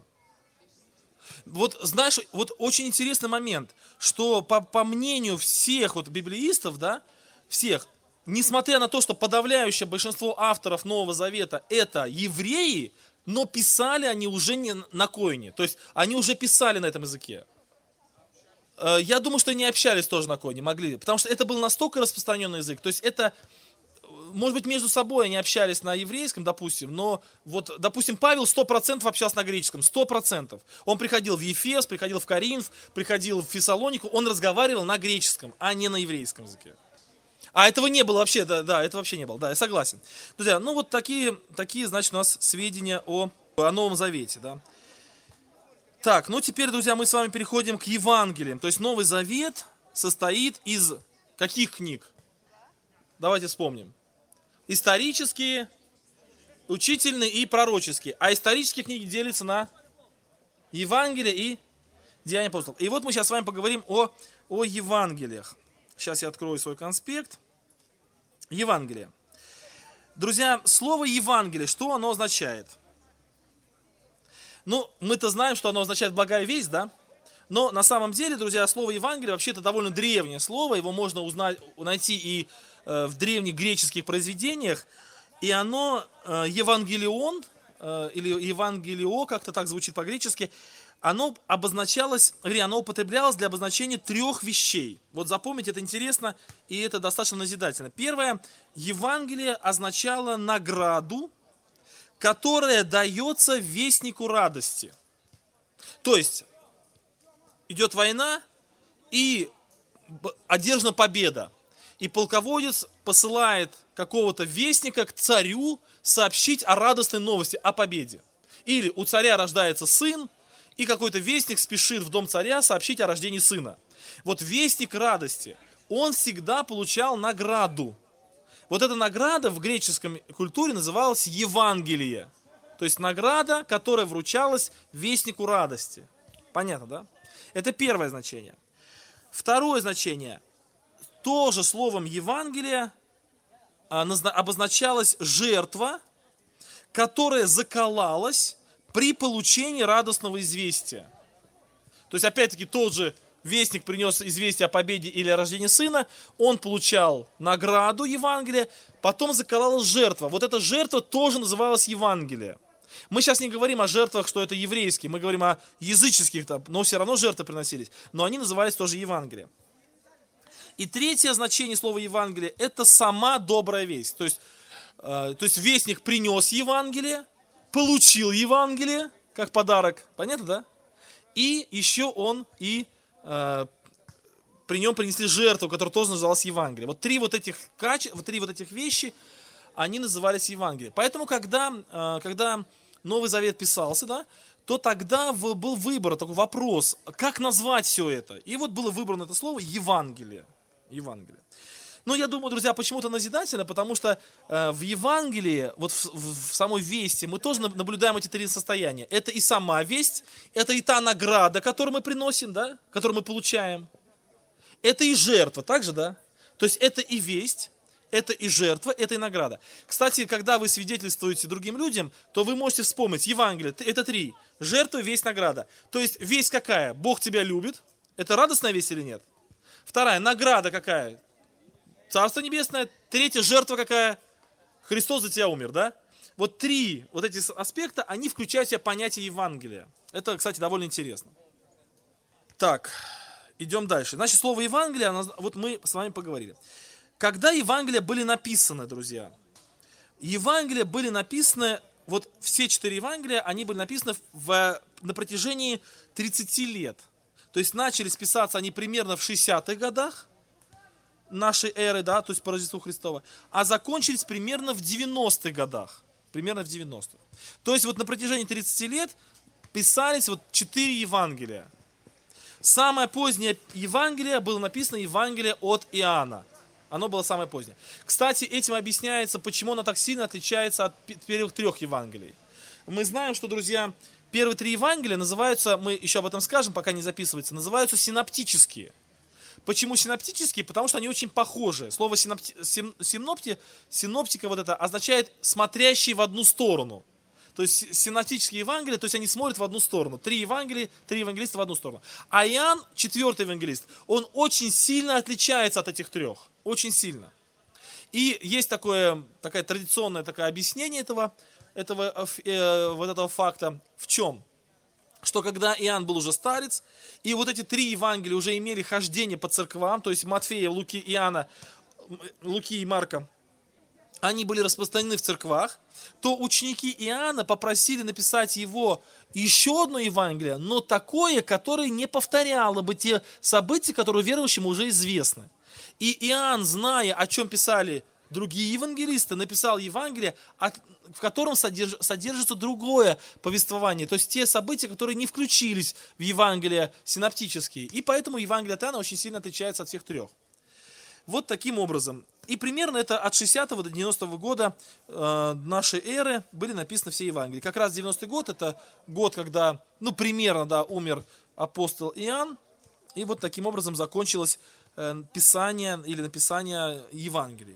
Вот, знаешь, вот очень интересный момент, что по, по мнению всех вот библеистов, да, всех, несмотря на то, что подавляющее большинство авторов Нового Завета это евреи, но писали они уже не на коине, то есть они уже писали на этом языке. Я думаю, что они общались тоже на коине, могли, потому что это был настолько распространенный язык, то есть это, может быть, между собой они общались на еврейском, допустим, но вот, допустим, Павел сто процентов общался на греческом, сто процентов. Он приходил в Ефес, приходил в Коринф, приходил в Фессалонику, он разговаривал на греческом, а не на еврейском языке. А этого не было вообще, да, да, это вообще не было, да, я согласен. Друзья, ну вот такие, такие, значит, у нас сведения о, о Новом Завете, да. Так, ну теперь, друзья, мы с вами переходим к Евангелиям. То есть Новый Завет состоит из каких книг? Давайте вспомним. Исторические, учительные и пророческие. А исторические книги делятся на Евангелие и Деяния апостолов. И вот мы сейчас с вами поговорим о, о Евангелиях. Сейчас я открою свой конспект. Евангелие. Друзья, слово Евангелие, что оно означает? Ну, мы-то знаем, что оно означает благая весть, да? Но на самом деле, друзья, слово Евангелие вообще-то довольно древнее слово. Его можно узнать, найти и э, в древних греческих произведениях. И оно, э, Евангелион, э, или Евангелио, как-то так звучит по-гречески, оно обозначалось, или оно употреблялось для обозначения трех вещей. Вот запомните, это интересно, и это достаточно назидательно. Первое, Евангелие означало награду, которая дается вестнику радости. То есть, идет война, и одержана победа. И полководец посылает какого-то вестника к царю сообщить о радостной новости, о победе. Или у царя рождается сын, и какой-то вестник спешит в дом царя сообщить о рождении сына. Вот вестник радости, он всегда получал награду. Вот эта награда в греческой культуре называлась Евангелие. То есть награда, которая вручалась вестнику радости. Понятно, да? Это первое значение. Второе значение. Тоже словом Евангелие обозначалась жертва, которая заколалась при получении радостного известия. То есть, опять-таки, тот же вестник принес известие о победе или о рождении сына, он получал награду Евангелия, потом закололась жертва. Вот эта жертва тоже называлась Евангелие. Мы сейчас не говорим о жертвах, что это еврейские, мы говорим о языческих, там, но все равно жертвы приносились. Но они назывались тоже Евангелие. И третье значение слова Евангелие – это сама добрая весть. То есть, э, то есть вестник принес Евангелие, получил Евангелие, как подарок. Понятно, да? И еще он и э, при нем принесли жертву, которая тоже называлась Евангелие. Вот три вот этих, каче... вот три вот этих вещи, они назывались Евангелием. Поэтому, когда, э, когда Новый Завет писался, да, то тогда в, был выбор, такой вопрос, как назвать все это. И вот было выбрано это слово Евангелие. Евангелие. Но я думаю, друзья, почему-то назидательно, потому что э, в Евангелии, вот в, в, в самой вести, мы тоже наблюдаем эти три состояния. Это и сама весть, это и та награда, которую мы приносим, да, которую мы получаем. Это и жертва, также, да? То есть это и весть, это и жертва, это и награда. Кстати, когда вы свидетельствуете другим людям, то вы можете вспомнить, Евангелие, это три. Жертва, весть, награда. То есть весть какая? Бог тебя любит. Это радостная весть или нет? Вторая, награда какая? Царство небесное. Третья, жертва какая? Христос за тебя умер, да? Вот три вот эти аспекта, они включают в себя понятие Евангелия. Это, кстати, довольно интересно. Так, идем дальше. Значит, слово Евангелие, вот мы с вами поговорили. Когда Евангелия были написаны, друзья, Евангелия были написаны, вот все четыре Евангелия, они были написаны в, на протяжении тридцати лет. То есть начались писаться они примерно в шестидесятых годах нашей эры, да, то есть по Рождеству Христова, а закончились примерно в девяностых годах. Примерно в девяностых. То есть вот на протяжении тридцати лет писались вот четыре Евангелия. Самое позднее Евангелие было написано Евангелие от Иоанна. Оно было самое позднее. Кстати, этим объясняется, почему оно так сильно отличается от первых трех Евангелий. Мы знаем, что, друзья, первые три Евангелия называются, мы еще об этом скажем, пока не записывается, называются синоптические. Почему синоптические? Потому что они очень похожи. Слово синопти, син, синопти, синоптика вот это означает смотрящий в одну сторону. То есть синоптические Евангелия, то есть они смотрят в одну сторону. Три Евангелия, три евангелиста в одну сторону. А Иоанн, четвертый евангелист, он очень сильно отличается от этих трех. Очень сильно. И есть такое, такое традиционное такое объяснение этого, этого, э, вот этого факта. В чем? Что когда Иоанн был уже старец, и вот эти три Евангелия уже имели хождение по церквам, то есть Матфея, Луки, Иоанна, Луки и Марка, они были распространены в церквах, то ученики Иоанна попросили написать его еще одно Евангелие, но такое, которое не повторяло бы те события, которые верующим уже известны. И Иоанн, зная, о чем писали другие евангелисты, написал Евангелие, в котором содерж, содержится другое повествование, то есть те события, которые не включились в Евангелие синоптические. И поэтому Евангелие от Иоанна очень сильно отличается от всех трех. Вот таким образом. И примерно это от шестидесятого до девяностого года э, нашей эры были написаны все Евангелия. Как раз девяностый год, это год, когда, ну, примерно, да, умер апостол Иоанн. И вот таким образом закончилось э, писание или написание Евангелий.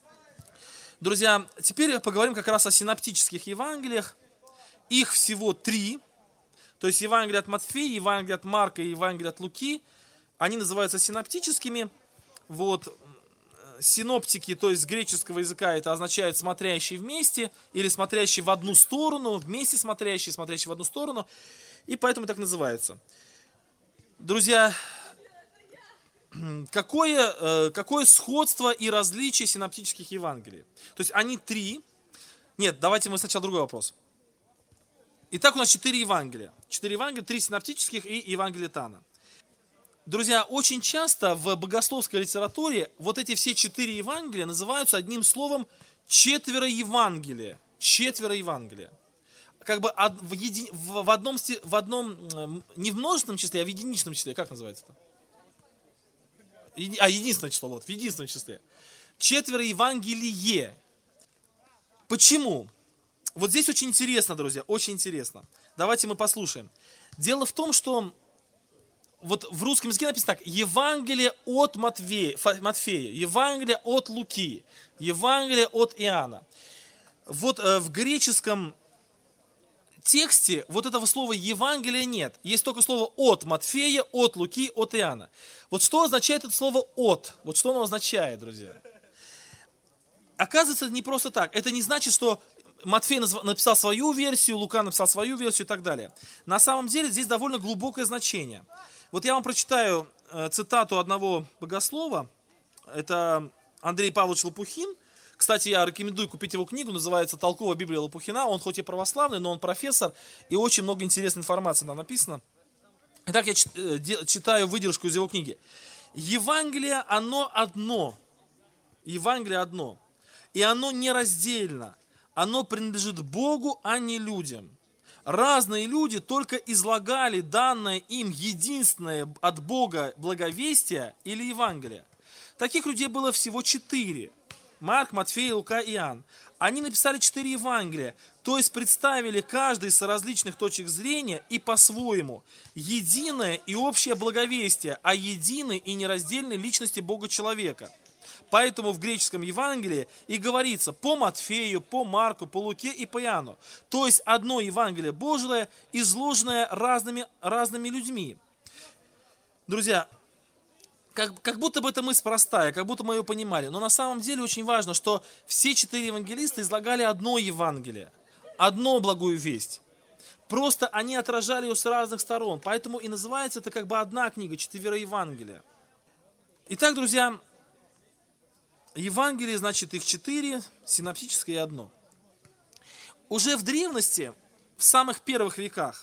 Друзья, теперь поговорим как раз о синоптических Евангелиях. Их всего три. То есть Евангелие от Матфея, Евангелие от Марка и Евангелие от Луки. Они называются синоптическими. Вот, синоптики, то есть с греческого языка это означает смотрящий вместе или смотрящий в одну сторону, вместе смотрящий, смотрящий в одну сторону. И поэтому так называется. Друзья, какое, какое сходство и различие синоптических Евангелий? То есть они три. Нет, давайте мы сначала другой вопрос. Итак, у нас четыре Евангелия. Четыре Евангелия, три синоптических и Евангелие от Иоанна. Друзья, очень часто в богословской литературе вот эти все четыре Евангелия называются одним словом четверо Евангелия. Четверо Евангелия. Как бы в, еди... в, одном, в одном, не в множественном числе, а в единичном числе. Как называется это? Еди... А, единственное число, вот, в единственном числе. Четверо Евангелие. Почему? Вот здесь очень интересно, друзья, очень интересно. Давайте мы послушаем. Дело в том, что вот в русском языке написано так: Евангелие от Матвея, Матфея, Евангелие от Луки, Евангелие от Иоанна. Вот э, в греческом тексте вот этого слова Евангелие нет. Есть только слово от Матфея, от Луки, от Иоанна. Вот что означает это слово от? Вот что оно означает, друзья? Оказывается, это не просто так. Это не значит, что Матфей написал свою версию, Лука написал свою версию и так далее. На самом деле здесь довольно глубокое значение. Вот я вам прочитаю цитату одного богослова, это Андрей Павлович Лопухин. Кстати, я рекомендую купить его книгу, называется «Толковая Библия Лопухина». Он хоть и православный, но он профессор, и очень много интересной информации там написано. Итак, я читаю выдержку из его книги. Евангелие, оно одно. Евангелие одно. И оно нераздельно. Оно принадлежит Богу, а не людям. Разные люди только излагали данное им единственное от Бога благовестие или Евангелие. Таких людей было всего четыре. Марк, Матфей, Лука и Иоанн. Они написали четыре Евангелия, то есть представили каждый с различных точек зрения и по-своему единое и общее благовестие о единой и нераздельной личности Бога-человека. Поэтому в греческом Евангелии и говорится по Матфею, по Марку, по Луке и по Иоанну. То есть одно Евангелие Божие, изложенное разными, разными людьми. Друзья, как, как будто бы эта мысль простая, как будто мы ее понимали. Но на самом деле очень важно, что все четыре евангелиста излагали одно Евангелие, одно благую весть. Просто они отражали ее с разных сторон. Поэтому и называется это как бы одна книга, четыре Евангелия. Итак, друзья, Евангелие, значит, их четыре, синоптическое и одно. Уже в древности, в самых первых веках,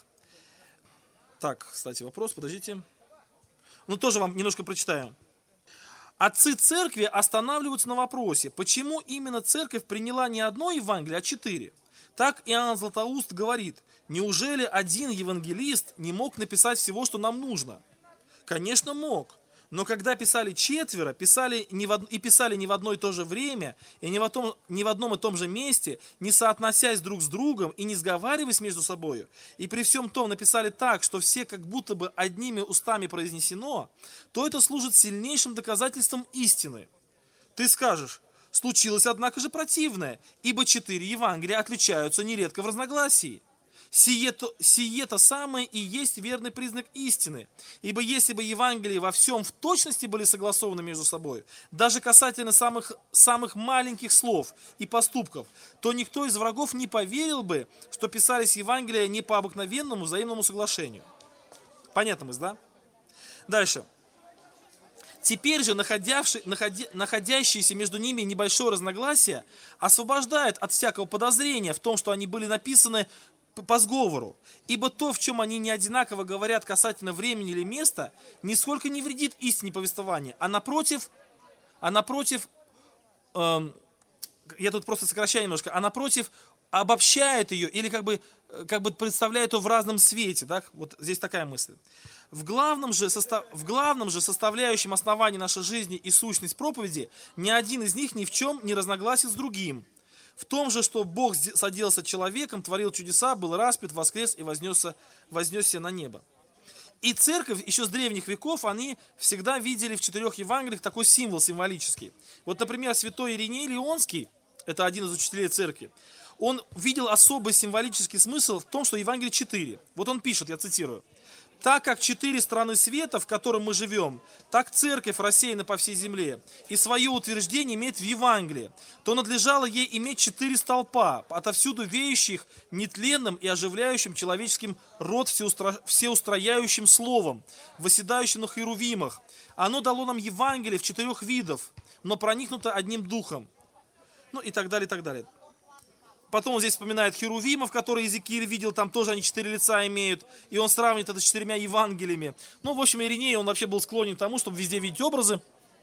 так, кстати, вопрос, подождите, ну тоже вам немножко прочитаю. Отцы церкви останавливаются на вопросе, почему именно церковь приняла не одно Евангелие, а четыре. Так Иоанн Златоуст говорит, неужели один евангелист не мог написать всего, что нам нужно? Конечно, мог. Но когда писали четверо, писали не в, и писали не в одно и то же время, и не в, том, не в одном и том же месте, не соотносясь друг с другом и не сговариваясь между собой, и при всем том написали так, что все как будто бы одними устами произнесено, то это служит сильнейшим доказательством истины. Ты скажешь, случилось, однако же, противное, ибо четыре Евангелия отличаются нередко в разногласии. Сие-то, сие-то самое и есть верный признак истины. Ибо если бы Евангелия во всем в точности были согласованы между собой, даже касательно самых, самых маленьких слов и поступков, то никто из врагов не поверил бы, что писались Евангелия не по обыкновенному взаимному соглашению. Понятно мысль, да? Дальше. Теперь же находявший, находи, находящееся между ними небольшое разногласие освобождает от всякого подозрения в том, что они были написаны по сговору, ибо то, в чем они не одинаково говорят касательно времени или места, нисколько не вредит истине повествования, а напротив, а напротив, эм, я тут просто сокращаю немножко, а напротив обобщает ее или как бы, как бы представляет ее в разном свете, да? Вот здесь такая мысль. В главном, же состав, в главном же составляющем основании нашей жизни и сущность проповеди ни один из них ни в чем не разногласен с другим. В том же, что Бог соделался человеком, творил чудеса, был распят, воскрес и вознесся, вознесся на небо. И церковь еще с древних веков, они всегда видели в четырех Евангелиях такой символ символический. Вот, например, святой Ириней Лионский, это один из учителей церкви, он видел особый символический смысл в том, что Евангелие четыре. Вот он пишет, я цитирую. Так как четыре страны света, в котором мы живем, так церковь рассеяна по всей земле, и свое утверждение имеет в Евангелии, то надлежало ей иметь четыре столпа, отовсюду веющих нетленным и оживляющим человеческим род всеустро... всеустрояющим словом, восседающим на херувимах. Оно дало нам Евангелие в четырех видов, но проникнуто одним духом. Ну и так далее, и так далее. Потом он здесь вспоминает херувимов, которые Иезекииль видел, там тоже они четыре лица имеют, и он сравнивает это с четырьмя Евангелиями. Ну, в общем, Ириней, он вообще был склонен к тому, чтобы везде видеть образы.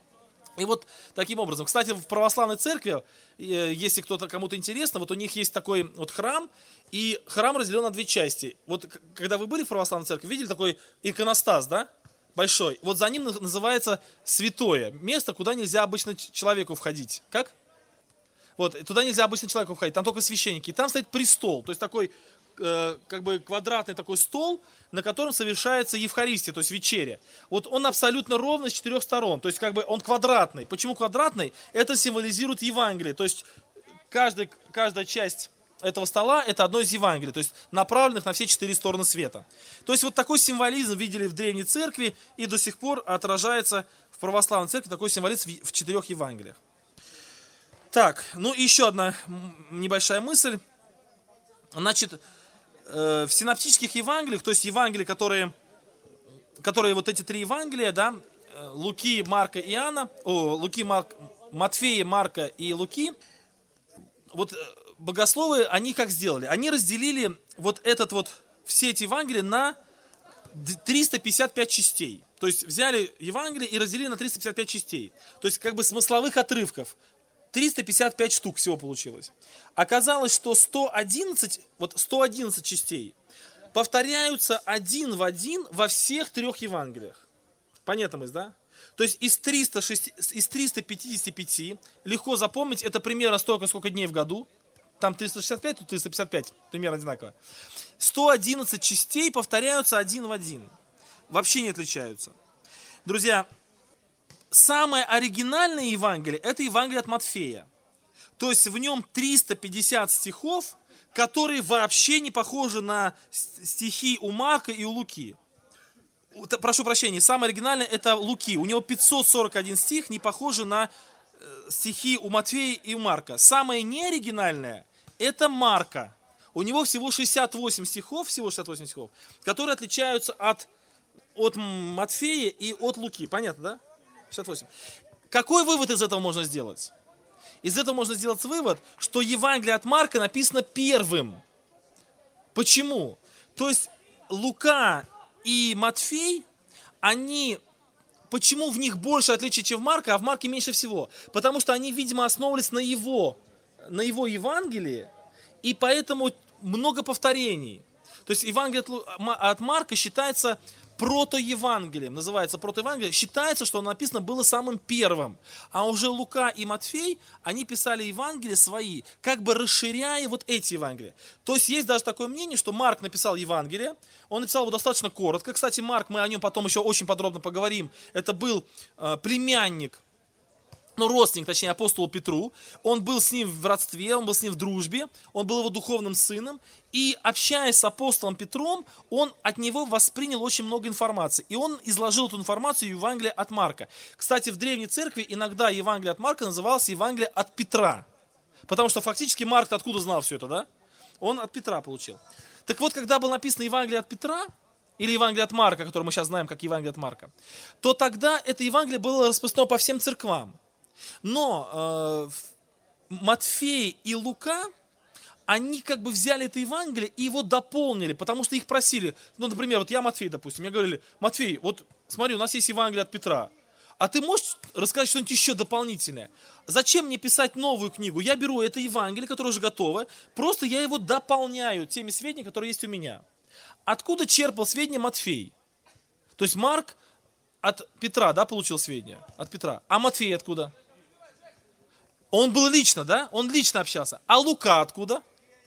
И вот таким образом. Кстати, в православной церкви, если кто-то кому-то интересно, вот у них есть такой вот храм, и храм разделен на две части. Вот когда вы были в православной церкви, видели такой иконостас, да? Большой. Вот за ним называется святое. Место, куда нельзя обычно человеку входить. Как? Вот, туда нельзя обычно человеку входить, там только священники. И там стоит престол, то есть такой, э, как бы квадратный такой стол, на котором совершается Евхаристия, то есть вечеря. Вот он абсолютно ровно с четырех сторон, то есть как бы он квадратный. Почему квадратный? Это символизирует Евангелие, то есть каждый, каждая часть этого стола это одно из Евангелий, то есть направленных на все четыре стороны света. То есть вот такой символизм видели в древней церкви и до сих пор отражается в православной церкви такой символизм в четырех Евангелиях. Так, ну и еще одна небольшая мысль. Значит, э, в синоптических Евангелиях, то есть Евангелия, которые, которые вот эти три Евангелия, да, э, Луки, Марка и Иоанна, о, Луки, Марк, Матфея, Марка и Луки, вот э, богословы, они как сделали? Они разделили вот этот вот, все эти Евангелия на д- триста пятьдесят пять частей. То есть взяли Евангелие и разделили на триста пятьдесят пять частей. То есть как бы смысловых отрывков. триста пятьдесят пять штук всего получилось. Оказалось, что сто одиннадцать, вот сто одиннадцать частей повторяются один в один во всех трех Евангелиях. Понятно, мысль, да? То есть из, триста шесть, из триста пятидесяти пяти, легко запомнить, это примерно столько, сколько дней в году. Там триста шестьдесят пять, тут триста пятьдесят пять, примерно одинаково. сто одиннадцать частей повторяются один в один. Вообще не отличаются. Друзья, самое оригинальное Евангелие – это Евангелие от Матфея. То есть в нем триста пятьдесят стихов, которые вообще не похожи на стихи у Марка и у Луки. Прошу прощения, самое оригинальное – это Луки. У него пятьсот сорок один стих, не похожи на стихи у Матфея и у Марка. Самое неоригинальное – это Марка. У него всего шестьдесят восемь стихов, всего шестьдесят восемь стихов, которые отличаются от, от Матфея и от Луки. Понятно, да? шестьдесят восемь. Какой вывод из этого можно сделать? Из этого можно сделать вывод, что Евангелие от Марка написано первым. Почему? То есть Лука и Матфей, они, почему в них больше отличий, чем в Марка, а в Марке меньше всего? Потому что они, видимо, основывались на его, на его Евангелии, и поэтому много повторений. То есть Евангелие от Марка считается протоевангелием, называется протоевангелие, считается, что оно написано было самым первым. А уже Лука и Матфей, они писали Евангелия свои, как бы расширяя вот эти Евангелия. То есть есть даже такое мнение, что Марк написал Евангелие, он написал его достаточно коротко. Кстати, Марк, мы о нем потом еще очень подробно поговорим, это был э, племянник, ну, родственник, точнее, апостолу Петру. Он был с ним в родстве, он был с ним в дружбе, он был его духовным сыном. И общаясь с апостолом Петром, он от него воспринял очень много информации. И он изложил эту информацию в Евангелие от Марка. Кстати, в Древней Церкви иногда Евангелие от Марка называлось Евангелие от Петра. Потому что фактически Марк откуда знал все это, да? Он от Петра получил. Так вот, когда было написано Евангелие от Петра, или Евангелие от Марка, которое мы сейчас знаем как Евангелие от Марка, то тогда это Евангелие было распространено по всем церквам. Но э, Матфей и Лука, они как бы взяли это Евангелие и его дополнили, потому что их просили, ну, например, вот я Матфей, допустим, мне говорили: Матфей, вот смотри, у нас есть Евангелие от Петра, а ты можешь рассказать что-нибудь еще дополнительное? Зачем мне писать новую книгу? Я беру это Евангелие, которое уже готово, просто я его дополняю теми сведениями, которые есть у меня. Откуда черпал сведения Матфей? То есть Марк от Петра, да, получил сведения? От Петра. А Матфей откуда? Он был лично, да? Он лично общался. А Лука откуда?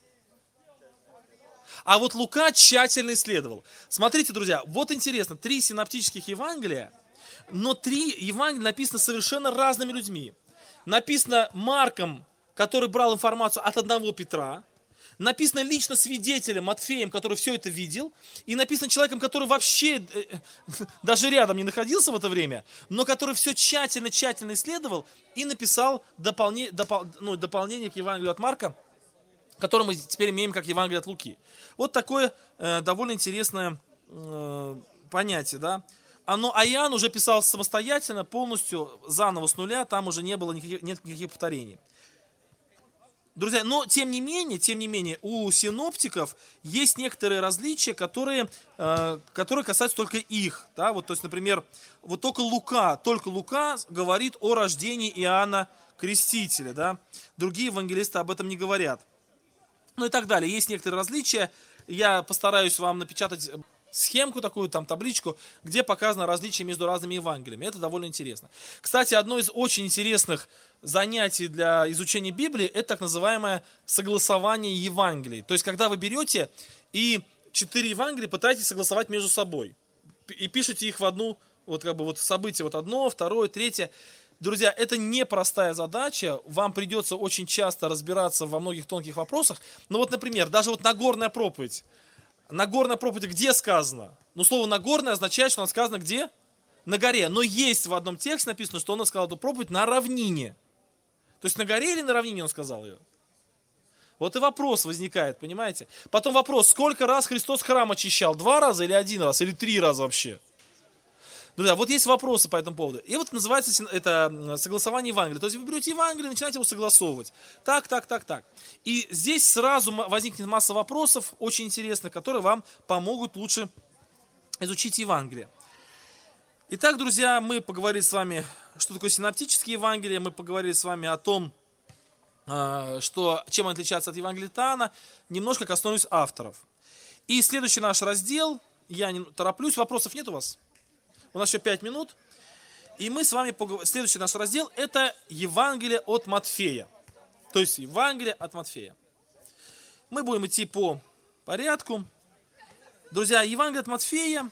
А вот Лука тщательно исследовал. Смотрите, друзья, вот интересно, три синоптических Евангелия, но три Евангелия написаны совершенно разными людьми. Написано Марком, который брал информацию от одного Петра. Написано лично свидетелем Матфеем, который все это видел. И написано человеком, который вообще э, даже рядом не находился в это время, но который все тщательно-тщательно исследовал и написал дополне, допол, ну, дополнение к Евангелию от Марка, которое мы теперь имеем как Евангелие от Луки. Вот такое э, довольно интересное э, понятие, да. А, но, а Иоанн уже писал самостоятельно, полностью заново с нуля, там уже не было никаких, нет никаких повторений. Друзья, но тем не менее, тем не менее, у синоптиков есть некоторые различия, которые, э, которые касаются только их. Да? Вот, то есть, например, вот только Лука, только Лука говорит о рождении Иоанна Крестителя. Да? Другие евангелисты об этом не говорят. Ну и так далее. Есть некоторые различия. Я постараюсь вам напечатать схемку такую, там табличку, где показано различие между разными Евангелиями. Это довольно интересно. Кстати, одно из очень интересных занятий для изучения Библии — это так называемое согласование Евангелий. То есть, когда вы берете и четыре Евангелия пытаетесь согласовать между собой. И пишете их в одну, вот как бы вот событие, вот одно, второе, третье. Друзья, это непростая задача, вам придется очень часто разбираться во многих тонких вопросах. Ну вот, например, даже вот Нагорная проповедь. Нагорная проповедь где сказано? Ну, слово Нагорная означает, что она сказана где? На горе. Но есть в одном тексте написано, что он сказал эту проповедь на равнине. То есть на горе или на равнине он сказал ее? Вот и вопрос возникает, понимаете? Потом вопрос, сколько раз Христос храм очищал? Два раза или один раз? Или три раза вообще? Друзья, вот есть вопросы по этому поводу. И вот называется это согласование Евангелия. То есть вы берете Евангелие и начинаете его согласовывать. Так, так, так, так. И здесь сразу возникнет масса вопросов, очень интересных, которые вам помогут лучше изучить Евангелие. Итак, друзья, мы поговорили с вами, что такое синоптические Евангелия, мы поговорили с вами о том, что, чем он отличается от Евангелия от Иоанна, немножко коснулись авторов. И следующий наш раздел, я не тороплюсь, вопросов нет у вас? У нас еще пять минут. И мы с вами поговорим. Следующий наш раздел это Евангелие от Матфея. То есть Евангелие от Матфея. Мы будем идти по порядку. Друзья, Евангелие от Матфея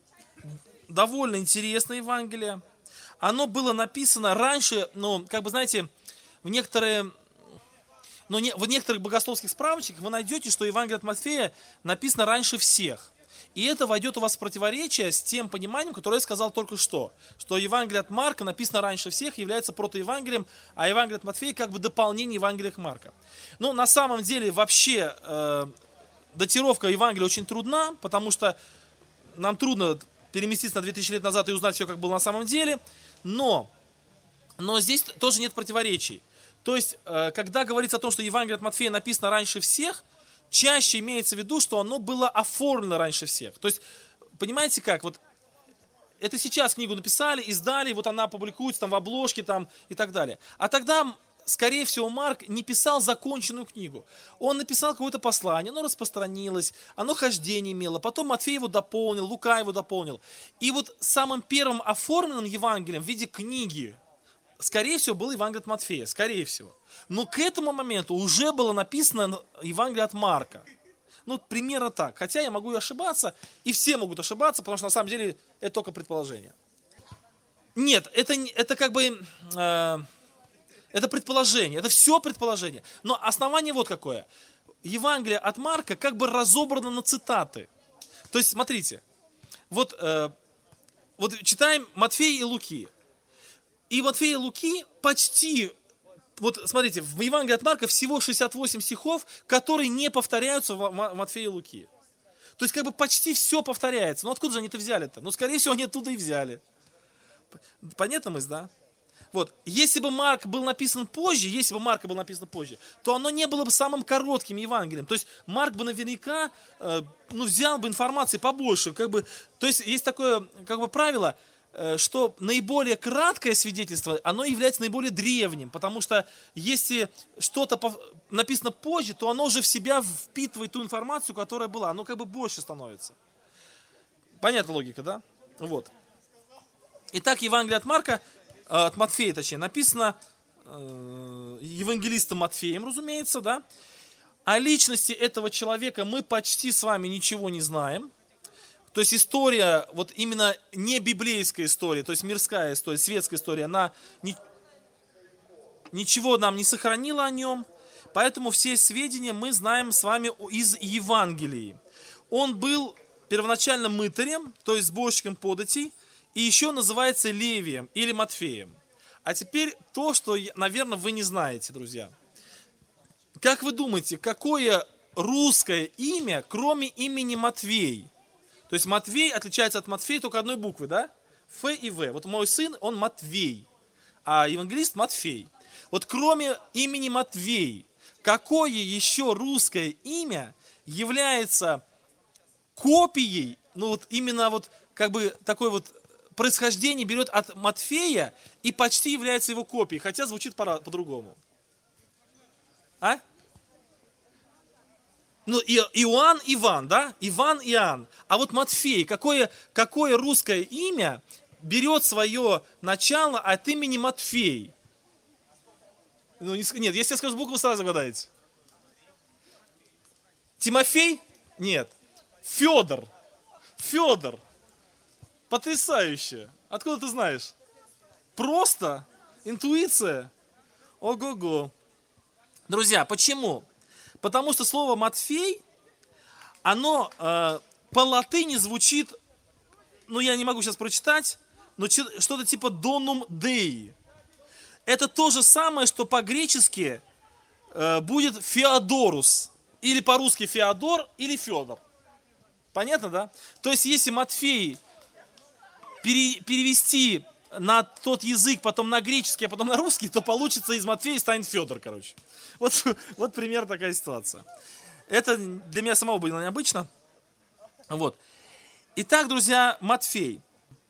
довольно интересное Евангелие. Оно было написано раньше, ну, как бы, знаете, в некоторые, ну, не, в некоторых богословских справочниках вы найдете, что Евангелие от Матфея написано раньше всех. И это войдет у вас в противоречие с тем пониманием, которое я сказал только что. Что Евангелие от Марка написано раньше всех, является протоевангелием, а Евангелие от Матфея как бы дополнение Евангелия от Марка. Но на самом деле вообще э, датировка Евангелия очень трудна, потому что нам трудно переместиться на две тысячи лет назад и узнать все, как было на самом деле. Но, но здесь тоже нет противоречий. То есть, э, когда говорится о том, что Евангелие от Матфея написано раньше всех, чаще имеется в виду, что оно было оформлено раньше всех. То есть, понимаете как, вот это сейчас книгу написали, издали, вот она публикуется там в обложке там и так далее. А тогда, скорее всего, Марк не писал законченную книгу. Он написал какое-то послание, оно распространилось, оно хождение имело, потом Матфей его дополнил, Лука его дополнил. И вот самым первым оформленным Евангелием в виде книги, скорее всего, был Евангелие от Матфея, скорее всего. Но к этому моменту уже было написано Евангелие от Марка. Ну, примерно так. Хотя я могу и ошибаться, и все могут ошибаться, потому что на самом деле это только предположение. Нет, это, это как бы, э, это предположение, это все предположение. Но основание вот какое. Евангелие от Марка как бы разобрано на цитаты. То есть, смотрите, вот, э, вот читаем Матфея и Луки. И Матфея и Луки почти, вот смотрите, в Евангелии от Марка всего шестьдесят восемь стихов, которые не повторяются в Матфея и Луки. То есть как бы почти все повторяется. Ну откуда же они это взяли-то? Ну скорее всего они оттуда и взяли. Понятно мысль, да? Вот, если бы Марк был написан позже, если бы Марка был написан позже, то оно не было бы самым коротким Евангелием. То есть Марк бы наверняка, э, ну, взял бы информации побольше, как бы, то есть есть такое, как бы, правило, что наиболее краткое свидетельство, оно является наиболее древним, потому что если что-то написано позже, то оно уже в себя впитывает ту информацию, которая была, оно как бы больше становится. Понятна логика, да? Вот. Итак, Евангелие от Марка, от Матфея, точнее, написано э, евангелистом Матфеем, разумеется, да? О личности этого человека мы почти с вами ничего не знаем. То есть история, вот именно не библейская история, то есть мирская история, светская история, она ни, ничего нам не сохранила о нем, поэтому все сведения мы знаем с вами из Евангелии. Он был первоначально мытарем, то есть сборщиком податей, и еще называется Левием или Матфеем. А теперь то, что, наверное, вы не знаете, друзья. Как вы думаете, какое русское имя, кроме имени Матвей? То есть Матвей отличается от Матфея только одной буквы, да? Ф и В. Вот мой сын, он Матвей, а евангелист Матфей. Вот кроме имени Матвей, какое еще русское имя является копией, ну вот именно вот как бы такое вот происхождение берет от Матфея и почти является его копией, хотя звучит по-другому. А? Ну, Иоанн, Иван, да? Иван, Иоанн. А вот Матфей, какое, какое русское имя берет свое начало от имени Матфей? Ну, не, нет, если я скажу букву, вы сразу угадаете. Тимофей? Нет. Федор. Федор. Потрясающе. Откуда ты знаешь? Просто? Интуиция? Ого-го. Друзья, почему? Потому что слово Матфей, оно э, по латыни звучит, ну я не могу сейчас прочитать, но что-то типа Donum Dei. Это то же самое, что по-гречески э, будет Феодорус. Или по-русски Феодор, или Федор. Понятно, да? То есть, если Матфей пере, перевести на тот язык, потом на греческий, а потом на русский, то получится из Матфея станет Федор, короче. Вот, вот пример такая ситуация. Это для меня самого было необычно. Вот. Итак, друзья, Матфей.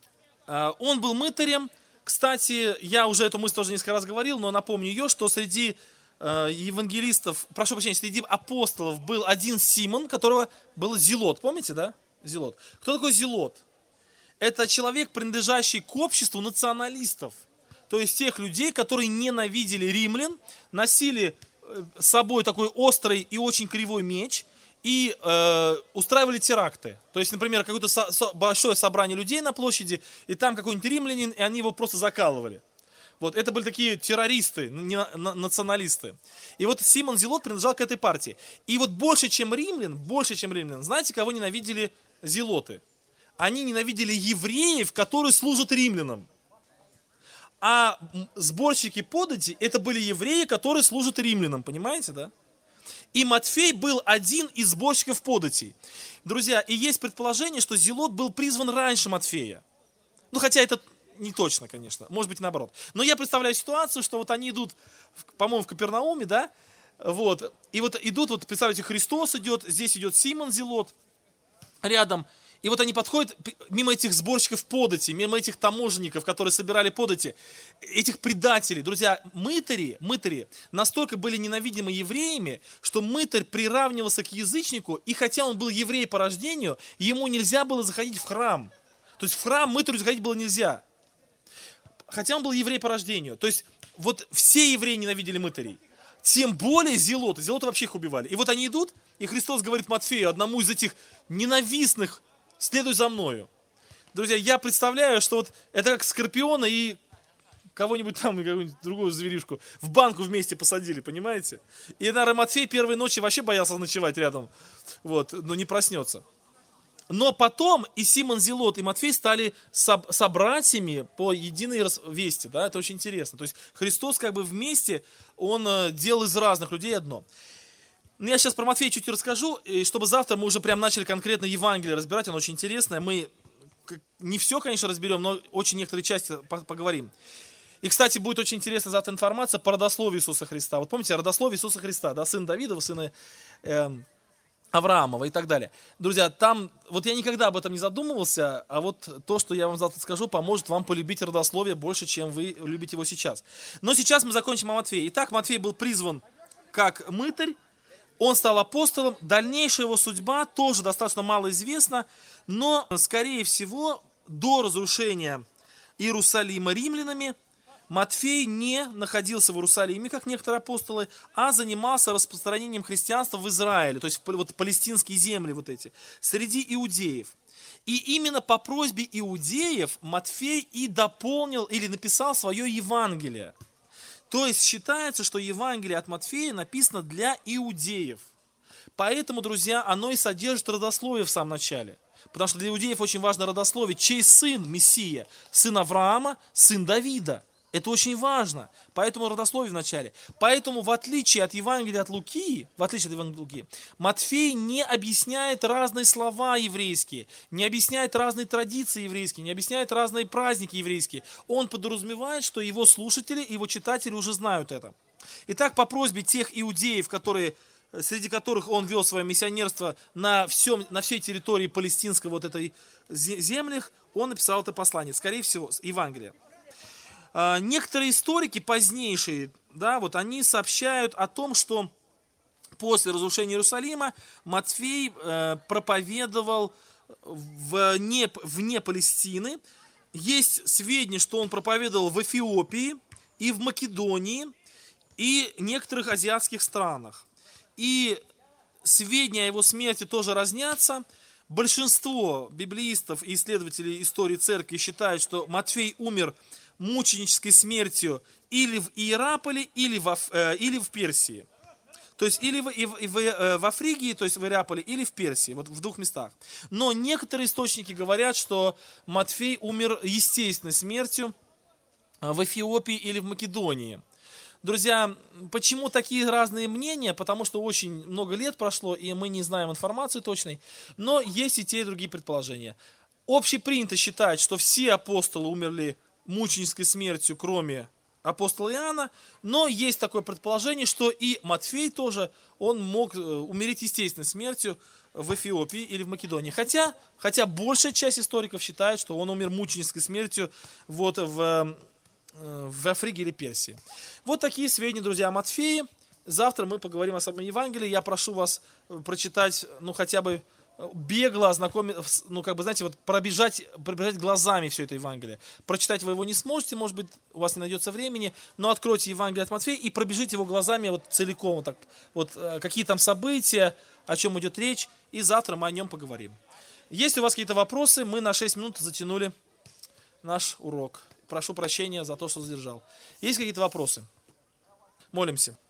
Он был мытарем. Кстати, я уже эту мысль тоже несколько раз говорил, но напомню ее, что среди евангелистов, прошу прощения, среди апостолов был один Симон, которого был Зелот. Помните, да? Зелот. Кто такой Зелот? Это человек, принадлежащий к обществу националистов. То есть тех людей, которые ненавидели римлян, носили с собой такой острый и очень кривой меч и э, устраивали теракты. То есть, например, какое-то со- со- большое собрание людей на площади, и там какой-нибудь римлянин, и они его просто закалывали. Вот, это были такие террористы, не, на, националисты. И вот Симон Зелот принадлежал к этой партии. И вот больше, чем римлян, больше, чем римлян, знаете, кого ненавидели зелоты? Они ненавидели евреев, которые служат римлянам. А сборщики подати, это были евреи, которые служат римлянам, понимаете, да? И Матфей был один из сборщиков податей. Друзья, и есть предположение, что Зелот был призван раньше Матфея. Ну, хотя это не точно, конечно, может быть, наоборот. Но я представляю ситуацию, что вот они идут, по-моему, в Капернауме, да? Вот, и вот идут, вот представляете, Христос идет, здесь идет Симон Зелот рядом. И вот они подходят мимо этих сборщиков подати, мимо этих таможенников, которые собирали подати, этих предателей. Друзья, мытари, мытари настолько были ненавидимы евреями, что мытарь приравнивался к язычнику, и хотя он был еврей по рождению, ему нельзя было заходить в храм. То есть в храм мытарю заходить было нельзя. Хотя он был еврей по рождению. То есть вот все евреи ненавидели мытарей. Тем более зелоты. Зелоты вообще их убивали. И вот они идут, и Христос говорит Матфею, одному из этих ненавистных: следуй за мною. Друзья, я представляю, что вот это как скорпиона и кого-нибудь там, какую-нибудь другую зверюшку в банку вместе посадили, понимаете? И, наверное, Матфей первой ночи вообще боялся ночевать рядом, вот, но не проснется. Но потом и Симон Зелот, и Матфей стали соб- собратьями по единой вести, да, это очень интересно. То есть Христос как бы вместе, он э, делал из разных людей одно. Ну, я сейчас про Матфея чуть расскажу, и чтобы завтра мы уже прям начали конкретно Евангелие разбирать, оно очень интересное. Мы не все, конечно, разберем, но очень некоторые части поговорим. И, кстати, будет очень интересна завтра информация по родословию Иисуса Христа. Вот помните, родословие Иисуса Христа, да, сын Давидова, сына э, Авраамова и так далее. Друзья, там, вот я никогда об этом не задумывался, а вот то, что я вам завтра скажу, поможет вам полюбить родословие больше, чем вы любите его сейчас. Но сейчас мы закончим о Матфее. Итак, Матфей был призван как мытарь, он стал апостолом, дальнейшая его судьба тоже достаточно мало известна, но, скорее всего, до разрушения Иерусалима римлянами Матфей не находился в Иерусалиме, как некоторые апостолы, а занимался распространением христианства в Израиле, то есть вот палестинские земли вот эти, среди иудеев. И именно по просьбе иудеев Матфей и дополнил или написал свое Евангелие. То есть считается, что Евангелие от Матфея написано для иудеев. Поэтому, друзья, оно и содержит родословие в самом начале. Потому что для иудеев очень важно родословие. Чей сын Мессия? Сын Авраама, сын Давида. Это очень важно. Поэтому родословие в начале. Поэтому, в отличие от Евангелия от Луки, в отличие от Евангелия от Луки, Матфей не объясняет разные слова еврейские, не объясняет разные традиции еврейские, не объясняет разные праздники еврейские. Он подразумевает, что его слушатели, его читатели уже знают это. Итак, по просьбе тех иудеев, которые, среди которых он вел свое миссионерство на, всем, на всей территории палестинской вот этой землях, он написал это послание, скорее всего, Евангелие. Некоторые историки позднейшие, да, вот они сообщают о том, что после разрушения Иерусалима Матфей э, проповедовал вне, вне Палестины. Есть сведения, что он проповедовал в Эфиопии и в Македонии и некоторых азиатских странах. И сведения о его смерти тоже разнятся. Большинство библеистов и исследователей истории церкви считают, что Матфей умер мученической смертью или в Иераполе, или в, э, или в Персии. То есть или в, и в, и в, э, во Фригии, то есть в Иераполе, или в Персии, вот в двух местах. Но некоторые источники говорят, что Матфей умер естественной смертью в Эфиопии или в Македонии. Друзья, почему такие разные мнения? Потому что очень много лет прошло, и мы не знаем информации точной, но есть и те, и другие предположения. Общепринято считать, что все апостолы умерли мученической смертью, кроме апостола Иоанна, но есть такое предположение, что и Матфей тоже, он мог э, умереть естественной смертью в Эфиопии или в Македонии. Хотя, хотя большая часть историков считает, что он умер мученической смертью вот в, э, в Африке или Персии. Вот такие сведения, друзья, о Матфее. Завтра мы поговорим о самом Евангелии. Я прошу вас э, прочитать, ну, хотя бы бегло ознакомиться, ну, как бы, знаете, вот пробежать, пробежать глазами все это Евангелие. Прочитать вы его не сможете, может быть, у вас не найдется времени, но откройте Евангелие от Матфея и пробежите его глазами вот целиком, вот так, вот э, какие там события, о чем идет речь, и завтра мы о нем поговорим. Если у вас какие-то вопросы, мы на шесть минут затянули наш урок. Прошу прощения за то, что задержал. Есть какие-то вопросы? Молимся.